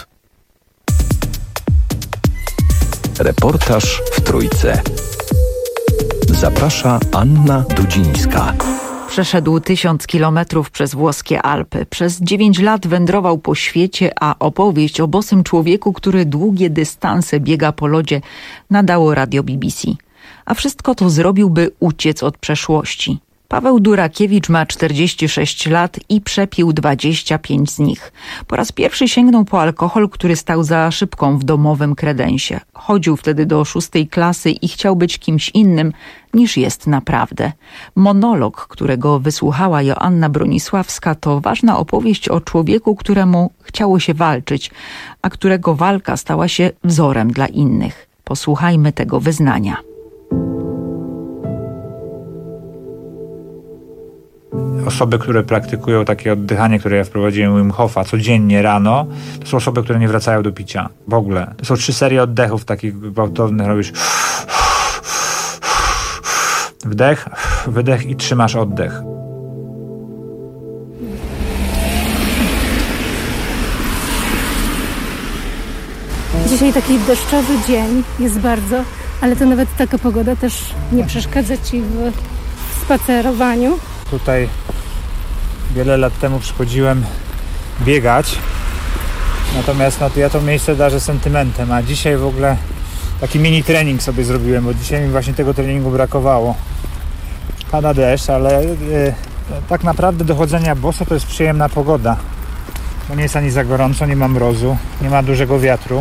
Reportaż w Trójce. Zaprasza Anna Dudzińska. Przeszedł tysiąc kilometrów przez włoskie Alpy. Przez dziewięć lat wędrował po świecie, a opowieść o bosym człowieku, który długie dystanse biega po lodzie, nadało radio B B C. A wszystko to zrobił, by uciec od przeszłości. Paweł Durakiewicz ma czterdzieści sześć lat i przepił dwadzieścia pięć z nich. Po raz pierwszy sięgnął po alkohol, który stał za szybką w domowym kredensie. Chodził wtedy do szóstej klasy i chciał być kimś innym, niż jest naprawdę. Monolog, którego wysłuchała Joanna Bronisławska, to ważna opowieść o człowieku, któremu chciało się walczyć, a którego walka stała się wzorem dla innych. Posłuchajmy tego wyznania. Osoby, które praktykują takie oddychanie, które ja wprowadziłem Wim Hofa codziennie rano, to są osoby, które nie wracają do picia. W ogóle. To są trzy serie oddechów takich gwałtownych. Robisz wdech, wydech i trzymasz oddech. Dzisiaj taki deszczowy dzień jest bardzo, ale to nawet taka pogoda też nie przeszkadza Ci w spacerowaniu. Tutaj wiele lat temu przychodziłem biegać, natomiast no, to ja to miejsce darzę sentymentem, a dzisiaj w ogóle taki mini trening sobie zrobiłem, bo dzisiaj mi właśnie tego treningu brakowało. Pada deszcz, ale yy, tak naprawdę do chodzenia boso to jest przyjemna pogoda, bo nie jest ani za gorąco, nie ma mrozu, nie ma dużego wiatru.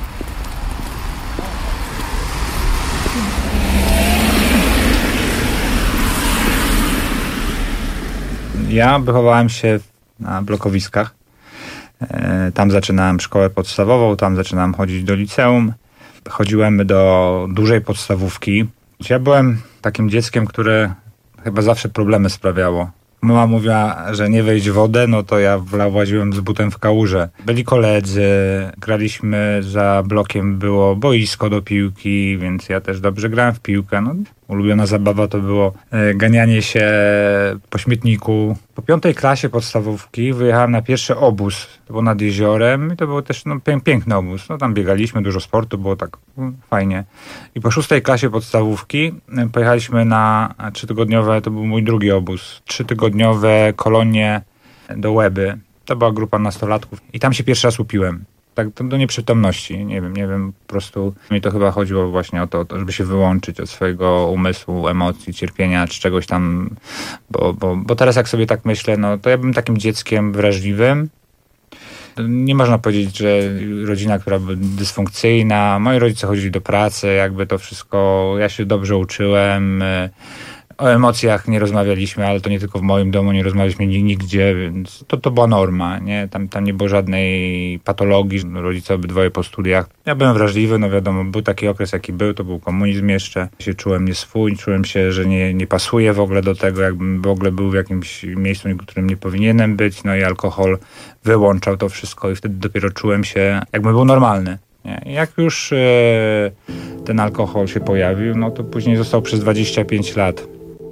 Ja wychowałem się na blokowiskach. Tam zaczynałem szkołę podstawową, tam zaczynałem chodzić do liceum. Chodziłem do dużej podstawówki. Ja byłem takim dzieckiem, które chyba zawsze problemy sprawiało. Mama mówiła, że nie wejść w wodę, no to ja właziłem z butem w kałużę. Byli koledzy, graliśmy za blokiem, było boisko do piłki, więc ja też dobrze grałem w piłkę. No, ulubiona zabawa to było ganianie się po śmietniku. Po piątej klasie podstawówki wyjechałem na pierwszy obóz. To było nad jeziorem i to był też no, piękny obóz. No, tam biegaliśmy, dużo sportu, było tak no, fajnie. I po szóstej klasie podstawówki pojechaliśmy na trzytygodniowe, to był mój drugi obóz, trzytygodniowe kolonie do Łeby. To była grupa nastolatków i tam się pierwszy raz upiłem. Tak do nieprzytomności, nie wiem, nie wiem, po prostu mi to chyba chodziło właśnie o to, to żeby się wyłączyć od swojego umysłu, emocji, cierpienia, czy czegoś tam, bo, bo, bo teraz jak sobie tak myślę, no to ja bym takim dzieckiem wrażliwym. Nie można powiedzieć, że rodzina, która była dysfunkcyjna, moi rodzice chodzili do pracy, jakby to wszystko, ja się dobrze uczyłem. O emocjach nie rozmawialiśmy, ale to nie tylko w moim domu, nie rozmawialiśmy nigdzie, więc to, to była norma, nie? Tam, tam nie było żadnej patologii, rodzice obydwoje po studiach. Ja byłem wrażliwy, no wiadomo, był taki okres, jaki był, to był komunizm jeszcze. Ja się czułem nieswój, czułem się, że nie, nie pasuję w ogóle do tego, jakbym w ogóle był w jakimś miejscu, w którym nie powinienem być, no i alkohol wyłączał to wszystko i wtedy dopiero czułem się, jakbym był normalny. Nie? Jak już e, ten alkohol się pojawił, no to później został przez dwadzieścia pięć lat.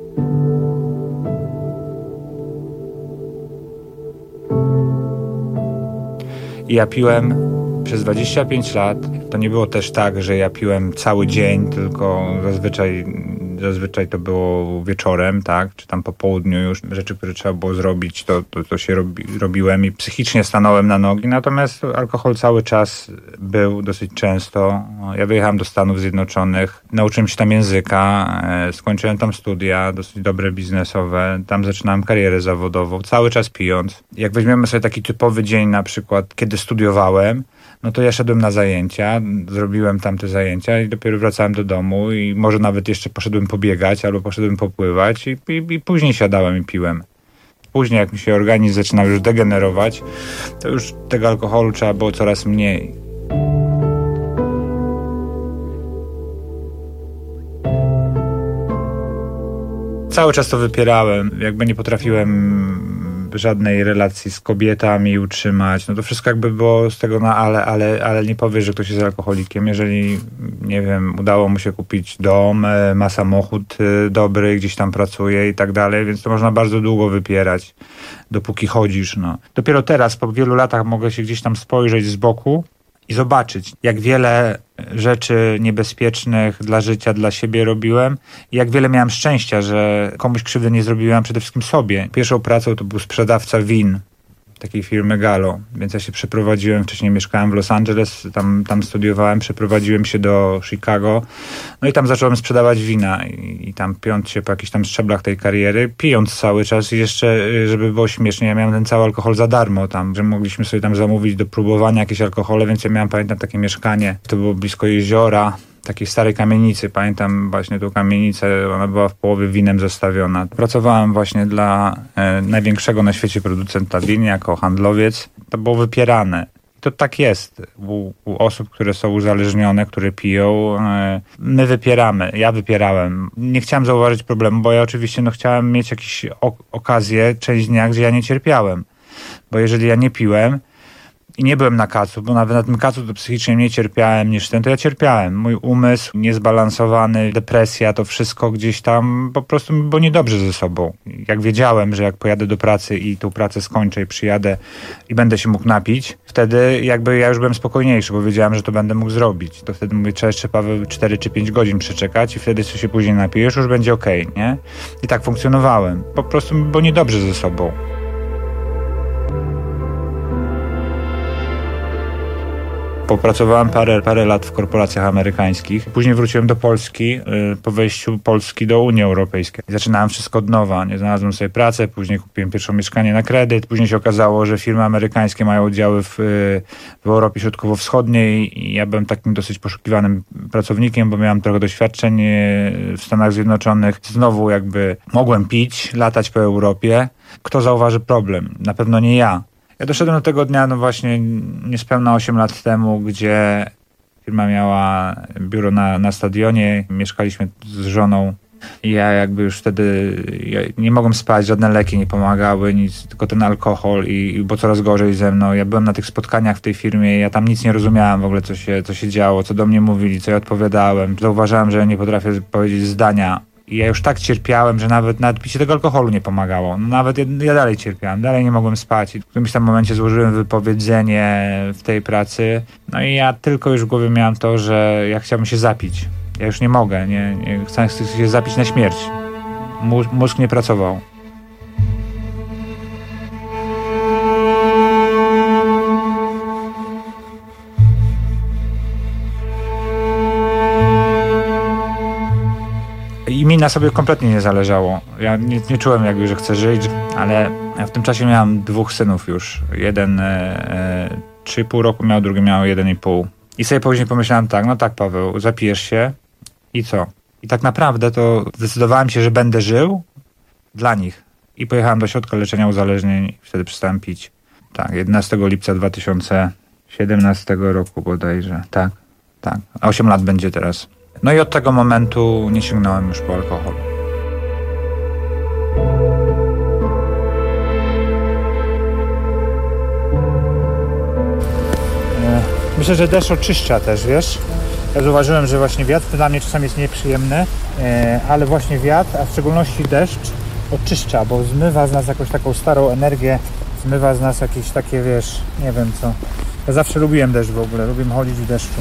I ja piłem przez dwadzieścia pięć lat. To nie było też tak, że ja piłem cały dzień, tylko zazwyczaj, zazwyczaj to było wieczorem, tak? Czy tam po południu już rzeczy, które trzeba było zrobić, to, to, to się robi, robiłem i psychicznie stanąłem na nogi. Natomiast alkohol cały czas był dosyć często. Ja wyjechałem do Stanów Zjednoczonych, nauczyłem się tam języka, skończyłem tam studia dosyć dobre biznesowe, tam zaczynałem karierę zawodową, cały czas pijąc. Jak weźmiemy sobie taki typowy dzień na przykład, kiedy studiowałem, no to ja szedłem na zajęcia, zrobiłem tam te zajęcia i dopiero wracałem do domu i może nawet jeszcze poszedłem pobiegać albo poszedłem popływać i, i, i później siadałem i piłem. Później jak mi się organizm zaczynał już degenerować, to już tego alkoholu trzeba było coraz mniej. Cały czas to wypierałem, jakby nie potrafiłem żadnej relacji z kobietami utrzymać. No to wszystko jakby było z tego na ale, ale, ale nie powiesz, że ktoś jest alkoholikiem. Jeżeli, nie wiem, udało mu się kupić dom, ma samochód dobry, gdzieś tam pracuje i tak dalej, więc to można bardzo długo wypierać, dopóki chodzisz. No. Dopiero teraz, po wielu latach mogę się gdzieś tam spojrzeć z boku i zobaczyć, jak wiele rzeczy niebezpiecznych dla życia, dla siebie robiłem i jak wiele miałem szczęścia, że komuś krzywdy nie zrobiłem, przede wszystkim sobie. Pierwszą pracą to był sprzedawca win takiej firmy Gallo, więc ja się przeprowadziłem, wcześniej mieszkałem w Los Angeles, tam, tam studiowałem, przeprowadziłem się do Chicago, no i tam zacząłem sprzedawać wina i, i tam piąc się po jakichś tam szczeblach tej kariery, pijąc cały czas i jeszcze, żeby było śmiesznie, ja miałem ten cały alkohol za darmo tam, że mogliśmy sobie tam zamówić do próbowania jakieś alkohole, więc ja miałem, pamiętam, takie mieszkanie, to było blisko jeziora, takiej starej kamienicy. Pamiętam właśnie tą kamienicę, ona była w połowie winem zastawiona. Pracowałem właśnie dla e, największego na świecie producenta win jako handlowiec. To było wypierane. I to tak jest u, u osób, które są uzależnione, które piją. E, my wypieramy. Ja wypierałem. Nie chciałem zauważyć problemu, bo ja oczywiście no, chciałem mieć jakieś o, okazję, część dnia, gdzie ja nie cierpiałem. Bo jeżeli ja nie piłem, i nie byłem na kacu, bo nawet na tym kacu to psychicznie mniej cierpiałem niż ten, to ja cierpiałem. Mój umysł niezbalansowany, depresja, to wszystko gdzieś tam po prostu mi było niedobrze ze sobą. Jak wiedziałem, że jak pojadę do pracy i tą pracę skończę i przyjadę i będę się mógł napić, wtedy jakby ja już byłem spokojniejszy, bo wiedziałem, że to będę mógł zrobić. To wtedy mówię, trzeba jeszcze, Paweł, cztery czy pięć godzin przeczekać i wtedy co się później napijesz, już będzie okej, okay, nie? I tak funkcjonowałem. Po prostu mi było niedobrze ze sobą. Popracowałem parę, parę lat w korporacjach amerykańskich. Później wróciłem do Polski, yy, po wejściu Polski do Unii Europejskiej. Zaczynałem wszystko od nowa. Nie znalazłem sobie pracę, później kupiłem pierwsze mieszkanie na kredyt. Później się okazało, że firmy amerykańskie mają oddziały w, yy, w Europie Środkowo-Wschodniej i ja byłem takim dosyć poszukiwanym pracownikiem, bo miałem trochę doświadczeń yy, w Stanach Zjednoczonych. Znowu jakby mogłem pić, latać po Europie. Kto zauważy problem? Na pewno nie ja. Ja doszedłem do tego dnia, no właśnie niespełna osiem lat temu, gdzie firma miała biuro na, na stadionie, mieszkaliśmy z żoną i ja jakby już wtedy ja nie mogłem spać, żadne leki nie pomagały, nic, tylko ten alkohol i, i było coraz gorzej ze mną. Ja byłem na tych spotkaniach w tej firmie, ja tam nic nie rozumiałem w ogóle, co się, co się działo, co do mnie mówili, co ja odpowiadałem. Zauważyłem, że ja nie potrafię powiedzieć zdania. I ja już tak cierpiałem, że nawet, nawet picie tego alkoholu nie pomagało. No nawet ja, ja dalej cierpiałem, dalej nie mogłem spać. I w którymś tam momencie złożyłem wypowiedzenie w tej pracy. No i ja tylko już w głowie miałem to, że ja chciałbym się zapić. Ja już nie mogę, nie, nie chcę się zapić na śmierć. Mózg, mózg nie pracował. I mi na sobie kompletnie nie zależało. Ja nie, nie czułem jakby, że chcę żyć, ale ja w tym czasie miałem dwóch synów już. Jeden trzy i pół roku miał, drugi miał jeden i pół. I sobie później pomyślałem tak, no tak, Paweł, zapijesz się i co? I tak naprawdę to zdecydowałem się, że będę żył dla nich. I pojechałem do ośrodka leczenia uzależnień i wtedy przestałem pić. Tak, jedenastego lipca dwa tysiące siedemnastego roku bodajże. Tak, tak. osiem lat będzie teraz. No i od tego momentu nie sięgnąłem już po alkohol. Myślę, że deszcz oczyszcza też, wiesz? Ja zauważyłem, że właśnie wiatr dla mnie czasami jest nieprzyjemny, ale właśnie wiatr, a w szczególności deszcz oczyszcza, bo zmywa z nas jakąś taką starą energię, zmywa z nas jakieś takie, wiesz, nie wiem co. Ja zawsze lubiłem deszcz w ogóle, lubię chodzić w deszczu.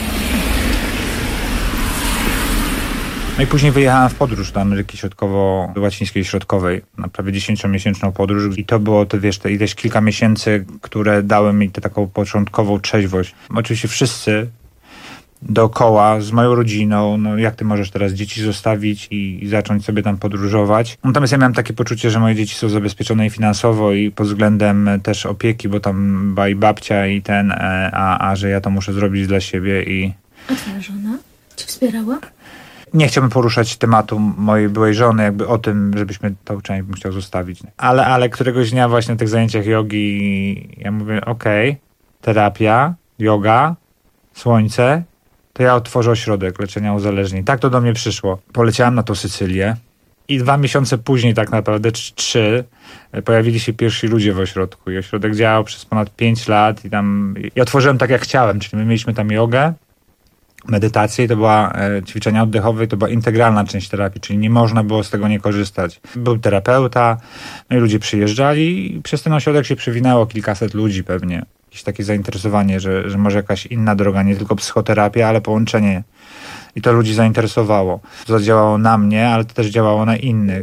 No i później wyjechałem w podróż do Ameryki Środkowo-Łacińskiej Środkowej, na prawie dziesięciomiesięczną podróż i to było, to wiesz, te ileś kilka miesięcy, które dały mi tę taką początkową trzeźwość. Oczywiście wszyscy dookoła, z moją rodziną, no jak ty możesz teraz dzieci zostawić i, i zacząć sobie tam podróżować. Natomiast ja miałem takie poczucie, że moje dzieci są zabezpieczone i finansowo i pod względem też opieki, bo tam była i babcia i ten, a, a że ja to muszę zrobić dla siebie i... A twoja żona cię wspierała? Nie chciałbym poruszać tematu mojej byłej żony, jakby o tym, żebyśmy tą część bym chciał zostawić. Ale, ale któregoś dnia właśnie na tych zajęciach jogi ja mówię, okej, okay, terapia, joga, słońce, to ja otworzę ośrodek leczenia uzależnień. Tak to do mnie przyszło. Poleciałem na tą Sycylię i dwa miesiące później tak naprawdę, czy trzy, pojawili się pierwsi ludzie w ośrodku i ośrodek działał przez ponad pięć lat i tam ja otworzyłem tak jak chciałem, czyli my mieliśmy tam jogę, medytację i to była e, ćwiczenia oddechowe i to była integralna część terapii, czyli nie można było z tego nie korzystać. Był terapeuta, no i ludzie przyjeżdżali i przez ten ośrodek się przewinęło kilkaset ludzi pewnie. Jakieś takie zainteresowanie, że, że może jakaś inna droga, nie tylko psychoterapia, ale połączenie. I to ludzi zainteresowało. To zadziałało na mnie, ale to też działało na innych.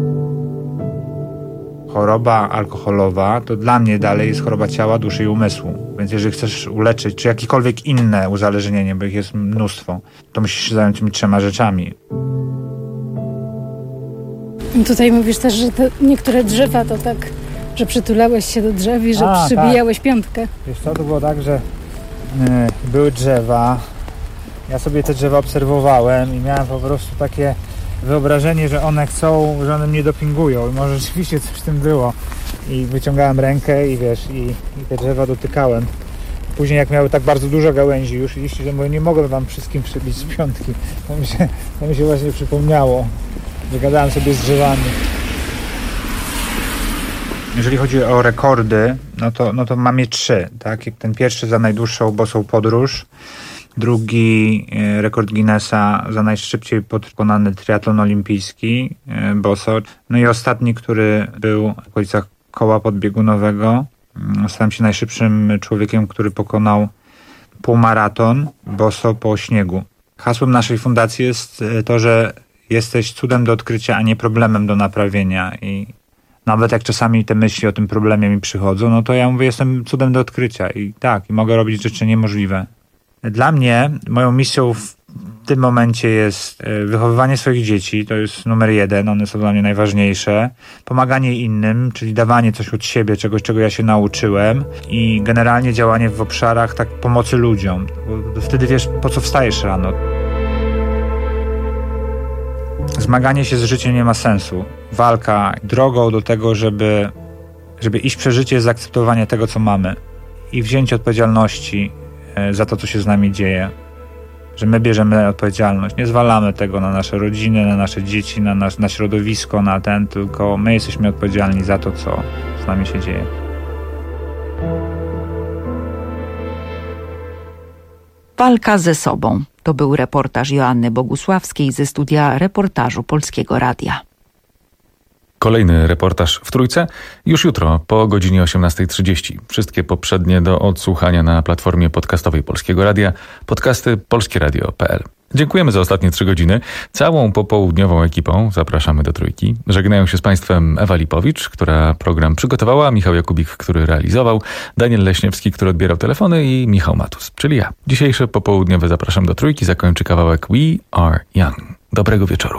Choroba alkoholowa to dla mnie dalej jest choroba ciała, duszy i umysłu. Więc jeżeli chcesz uleczyć, czy jakiekolwiek inne uzależnienie, bo ich jest mnóstwo, to musisz się zająć tymi trzema rzeczami. Tutaj mówisz też, że te niektóre drzewa to tak, że przytulałeś się do drzew i że A, przybijałeś tak. piątkę. Wiesz co, to było tak, że yy, były drzewa, ja sobie te drzewa obserwowałem i miałem po prostu takie wyobrażenie, że one chcą, że one mnie dopingują i może rzeczywiście coś w tym było. I wyciągałem rękę i wiesz, i, i te drzewa dotykałem. Później jak miały tak bardzo dużo gałęzi już, liści, że mówię, nie mogę wam wszystkim przybić z piątki. To mi się, to mi się właśnie przypomniało. Wygadałem sobie z drzewami. Jeżeli chodzi o rekordy, no to, no to mam je trzy. Tak? Ten pierwszy za najdłuższą bosą podróż, drugi rekord Guinnessa za najszybciej pokonany triatlon olimpijski, boso. No i ostatni, który był w okolicach koła podbiegunowego. Stałem się najszybszym człowiekiem, który pokonał półmaraton boso po śniegu. Hasłem naszej fundacji jest to, że jesteś cudem do odkrycia, a nie problemem do naprawienia. I nawet jak czasami te myśli o tym problemie mi przychodzą, no to ja mówię, jestem cudem do odkrycia. I tak, i mogę robić rzeczy niemożliwe. Dla mnie, moją misją w tym momencie jest wychowywanie swoich dzieci, to jest numer jeden, one są dla mnie najważniejsze. Pomaganie innym, czyli dawanie coś od siebie, czegoś, czego ja się nauczyłem i generalnie działanie w obszarach tak pomocy ludziom. Bo wtedy wiesz, po co wstajesz rano. Zmaganie się z życiem nie ma sensu. Walka drogą do tego, żeby, żeby iść przez życie, jest zaakceptowanie tego, co mamy i wzięcie odpowiedzialności za to, co się z nami dzieje. Że my bierzemy odpowiedzialność. Nie zwalamy tego na nasze rodziny, na nasze dzieci, na, nasz, na środowisko, na ten, tylko my jesteśmy odpowiedzialni za to, co z nami się dzieje. Walka ze sobą. To był reportaż Joanny Bogusławskiej ze studia reportażu Polskiego Radia. Kolejny reportaż w Trójce już jutro po godzinie osiemnastej trzydzieści. Wszystkie poprzednie do odsłuchania na platformie podcastowej Polskiego Radia, podcasty polskieradio kropka p l. Dziękujemy za ostatnie trzy godziny. Całą popołudniową ekipą zapraszamy do Trójki. Żegnają się z Państwem Ewa Lipowicz, która program przygotowała, Michał Jakubik, który realizował, Daniel Leśniewski, który odbierał telefony i Michał Matus, czyli ja. Dzisiejsze popołudniowe Zapraszam do Trójki zakończy kawałek We Are Young. Dobrego wieczoru.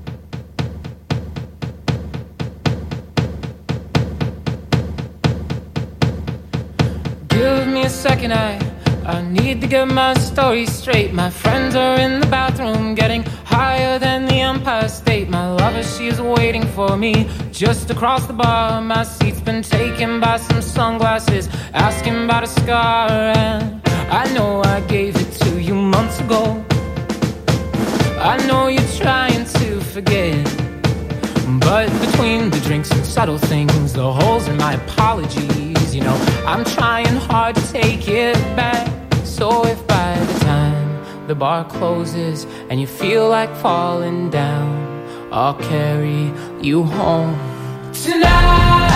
Give me a second, I, I need to get my story straight. My friends are in the bathroom getting higher than the Empire State. My lover, she is waiting for me just across the bar. My seat's been taken by some sunglasses, asking about a scar. And I know I gave it to you months ago. I know you're trying to forget, but between the drinks and subtle things, the holes in my apologies, you know, I'm trying hard to take it back. So if by the time the bar closes and you feel like falling down, I'll carry you home tonight.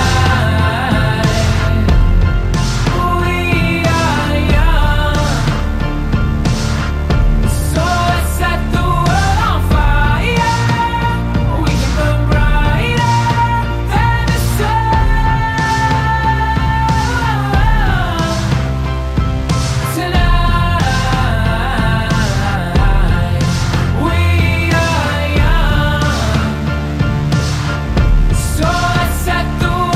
So let's set the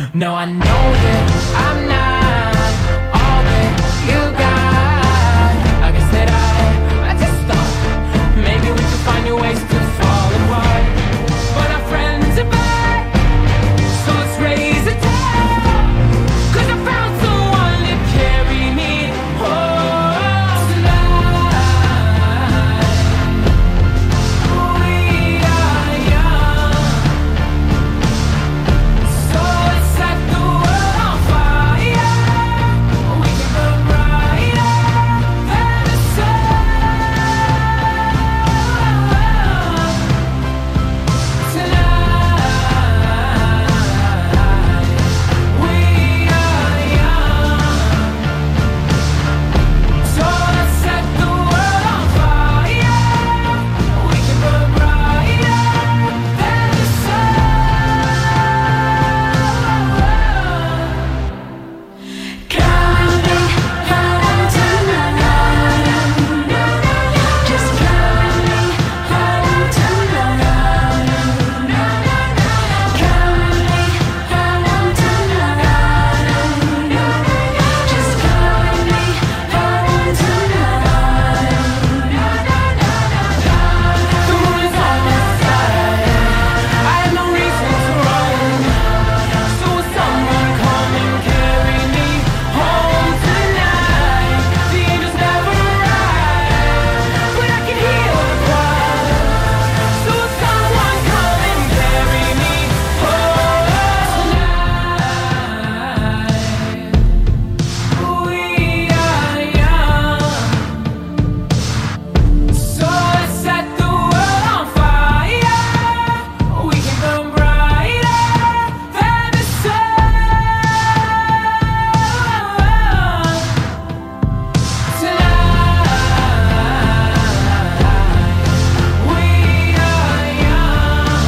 No, I know that I'm not all that you got. I guess that I, I just thought maybe we could find new ways to fall apart. But our friends are back, so let's raise a toast. 'Cause I found someone to carry me home tonight. We are young, so let's set the world on fire. We can burn brighter than the sun tonight. We are young, so let's set the world on fire. We can burn brighter than the sun. Coming home tonight. Just coming home tonight. Coming home tonight. Just coming home tonight. The moon is on my side. I have no reason to run. So will someone come and carry me home tonight? The angels never arrive, but I can hear the choir. So will someone come and carry me home tonight? We are young, so let's set the world on fire. We can burn brighter than the sun tonight. We are young,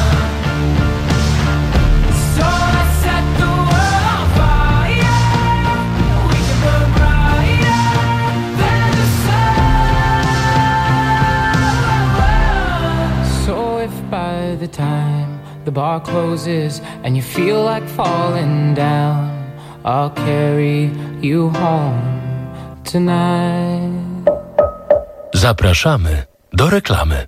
so let's set the world on fire. We can burn brighter than the sun. So if by the time the bar closes and you feel like falling down, I'll carry you home tonight. Zapraszamy do reklamy.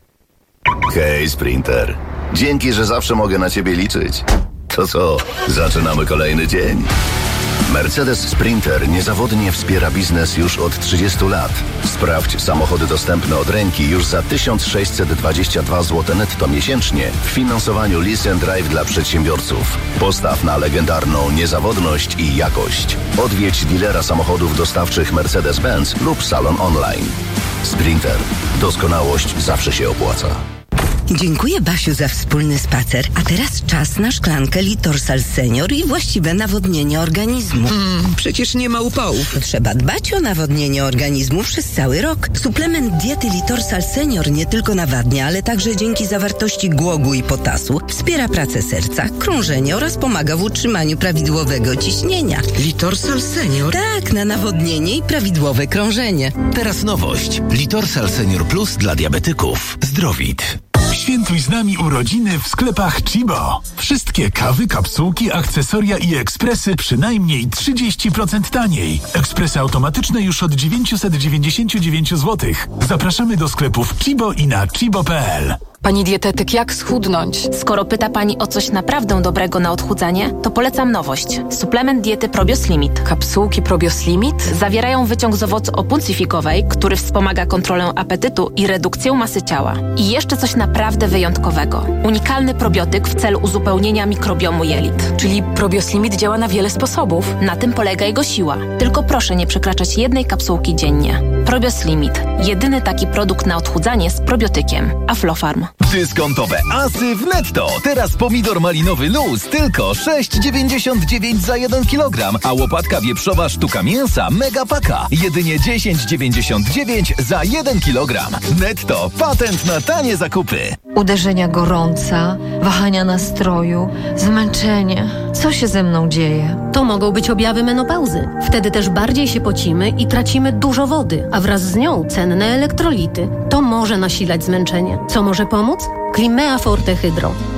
Hej, Sprinter. Dzięki, że zawsze mogę na ciebie liczyć. To co, zaczynamy kolejny dzień? Mercedes Sprinter niezawodnie wspiera biznes już od trzydziestu lat. Sprawdź samochody dostępne od ręki już za tysiąc sześćset dwadzieścia dwa złote netto miesięcznie w finansowaniu Lease and Drive dla przedsiębiorców. Postaw na legendarną niezawodność i jakość. Odwiedź dealera samochodów dostawczych Mercedes-Benz lub salon online. Sprinter. Doskonałość zawsze się opłaca. Dziękuję, Basiu, za wspólny spacer. A teraz czas na szklankę Litorsal Senior i właściwe nawodnienie organizmu. Mm, przecież nie ma upałów. Trzeba dbać o nawodnienie organizmu przez cały rok. Suplement diety Litorsal Senior nie tylko nawadnia, ale także dzięki zawartości głogu i potasu wspiera pracę serca, krążenie oraz pomaga w utrzymaniu prawidłowego ciśnienia. Litorsal Senior? Tak, na nawodnienie i prawidłowe krążenie. Teraz nowość. Litorsal Senior Plus dla diabetyków. Zdrowit. Świętuj z nami urodziny w sklepach Chibo. Wszystkie kawy, kapsułki, akcesoria i ekspresy przynajmniej trzydzieści procent taniej. Ekspresy automatyczne już od dziewięćset dziewięćdziesiąt dziewięć złotych. Zapraszamy do sklepów Chibo i na chibo kropka p l. Pani dietetyk, jak schudnąć? Skoro pyta Pani o coś naprawdę dobrego na odchudzanie, to polecam nowość. Suplement diety Probios Limit. Kapsułki Probios Limit? Zawierają wyciąg z owocu opuncyfikowej, który wspomaga kontrolę apetytu i redukcję masy ciała. I jeszcze coś naprawdę wyjątkowego. Unikalny probiotyk w celu uzupełnienia mikrobiomu jelit. Czyli Probios Limit działa na wiele sposobów. Na tym polega jego siła. Tylko proszę nie przekraczać jednej kapsułki dziennie. Probios Limit. Jedyny taki produkt na odchudzanie z probiotykiem. Aflofarm. Dyskontowe asy w Netto. Teraz pomidor malinowy luz tylko sześć dziewięćdziesiąt dziewięć za jeden kilogram, a łopatka wieprzowa sztuka mięsa mega paka jedynie dziesięć dziewięćdziesiąt dziewięć za jeden kilogram. Netto. Patent na tanie zakupy. Uderzenia gorąca, wahania nastroju, zmęczenie. Co się ze mną dzieje? To mogą być objawy menopauzy. Wtedy też bardziej się pocimy i tracimy dużo wody, a wraz z nią cenne elektrolity. To może nasilać zmęczenie. Co może pomóc? Climea Forte Hydro.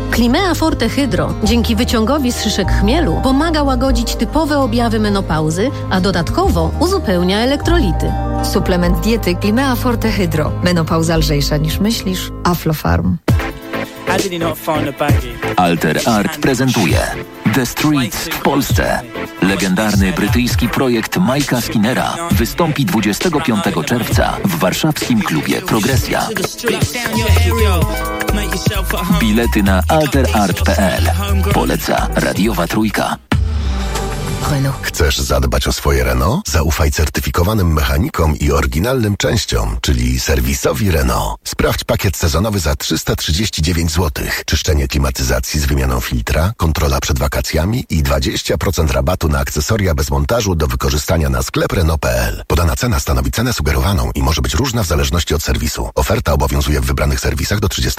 Climea Forte Hydro dzięki wyciągowi z szyszek chmielu pomaga łagodzić typowe objawy menopauzy, a dodatkowo uzupełnia elektrolity. Suplement diety Climea Forte Hydro. Menopauza lżejsza niż myślisz. Aflofarm. Alter Art prezentuje The Streets w Polsce. Legendarny brytyjski projekt Mike'a Skinnera wystąpi dwudziestego piątego czerwca w warszawskim klubie Progresja. Bilety na alter art kropka p l. Poleca Radiowa Trójka. Renault. Chcesz zadbać o swoje Renault? Zaufaj certyfikowanym mechanikom i oryginalnym częściom, czyli serwisowi Renault. Sprawdź pakiet sezonowy za trzysta trzydzieści dziewięć złotych. Czyszczenie klimatyzacji z wymianą filtra, kontrola przed wakacjami i dwadzieścia procent rabatu na akcesoria bez montażu do wykorzystania na sklep Renault kropka p l. Podana cena stanowi cenę sugerowaną i może być różna w zależności od serwisu. Oferta obowiązuje w wybranych serwisach do trzydziestego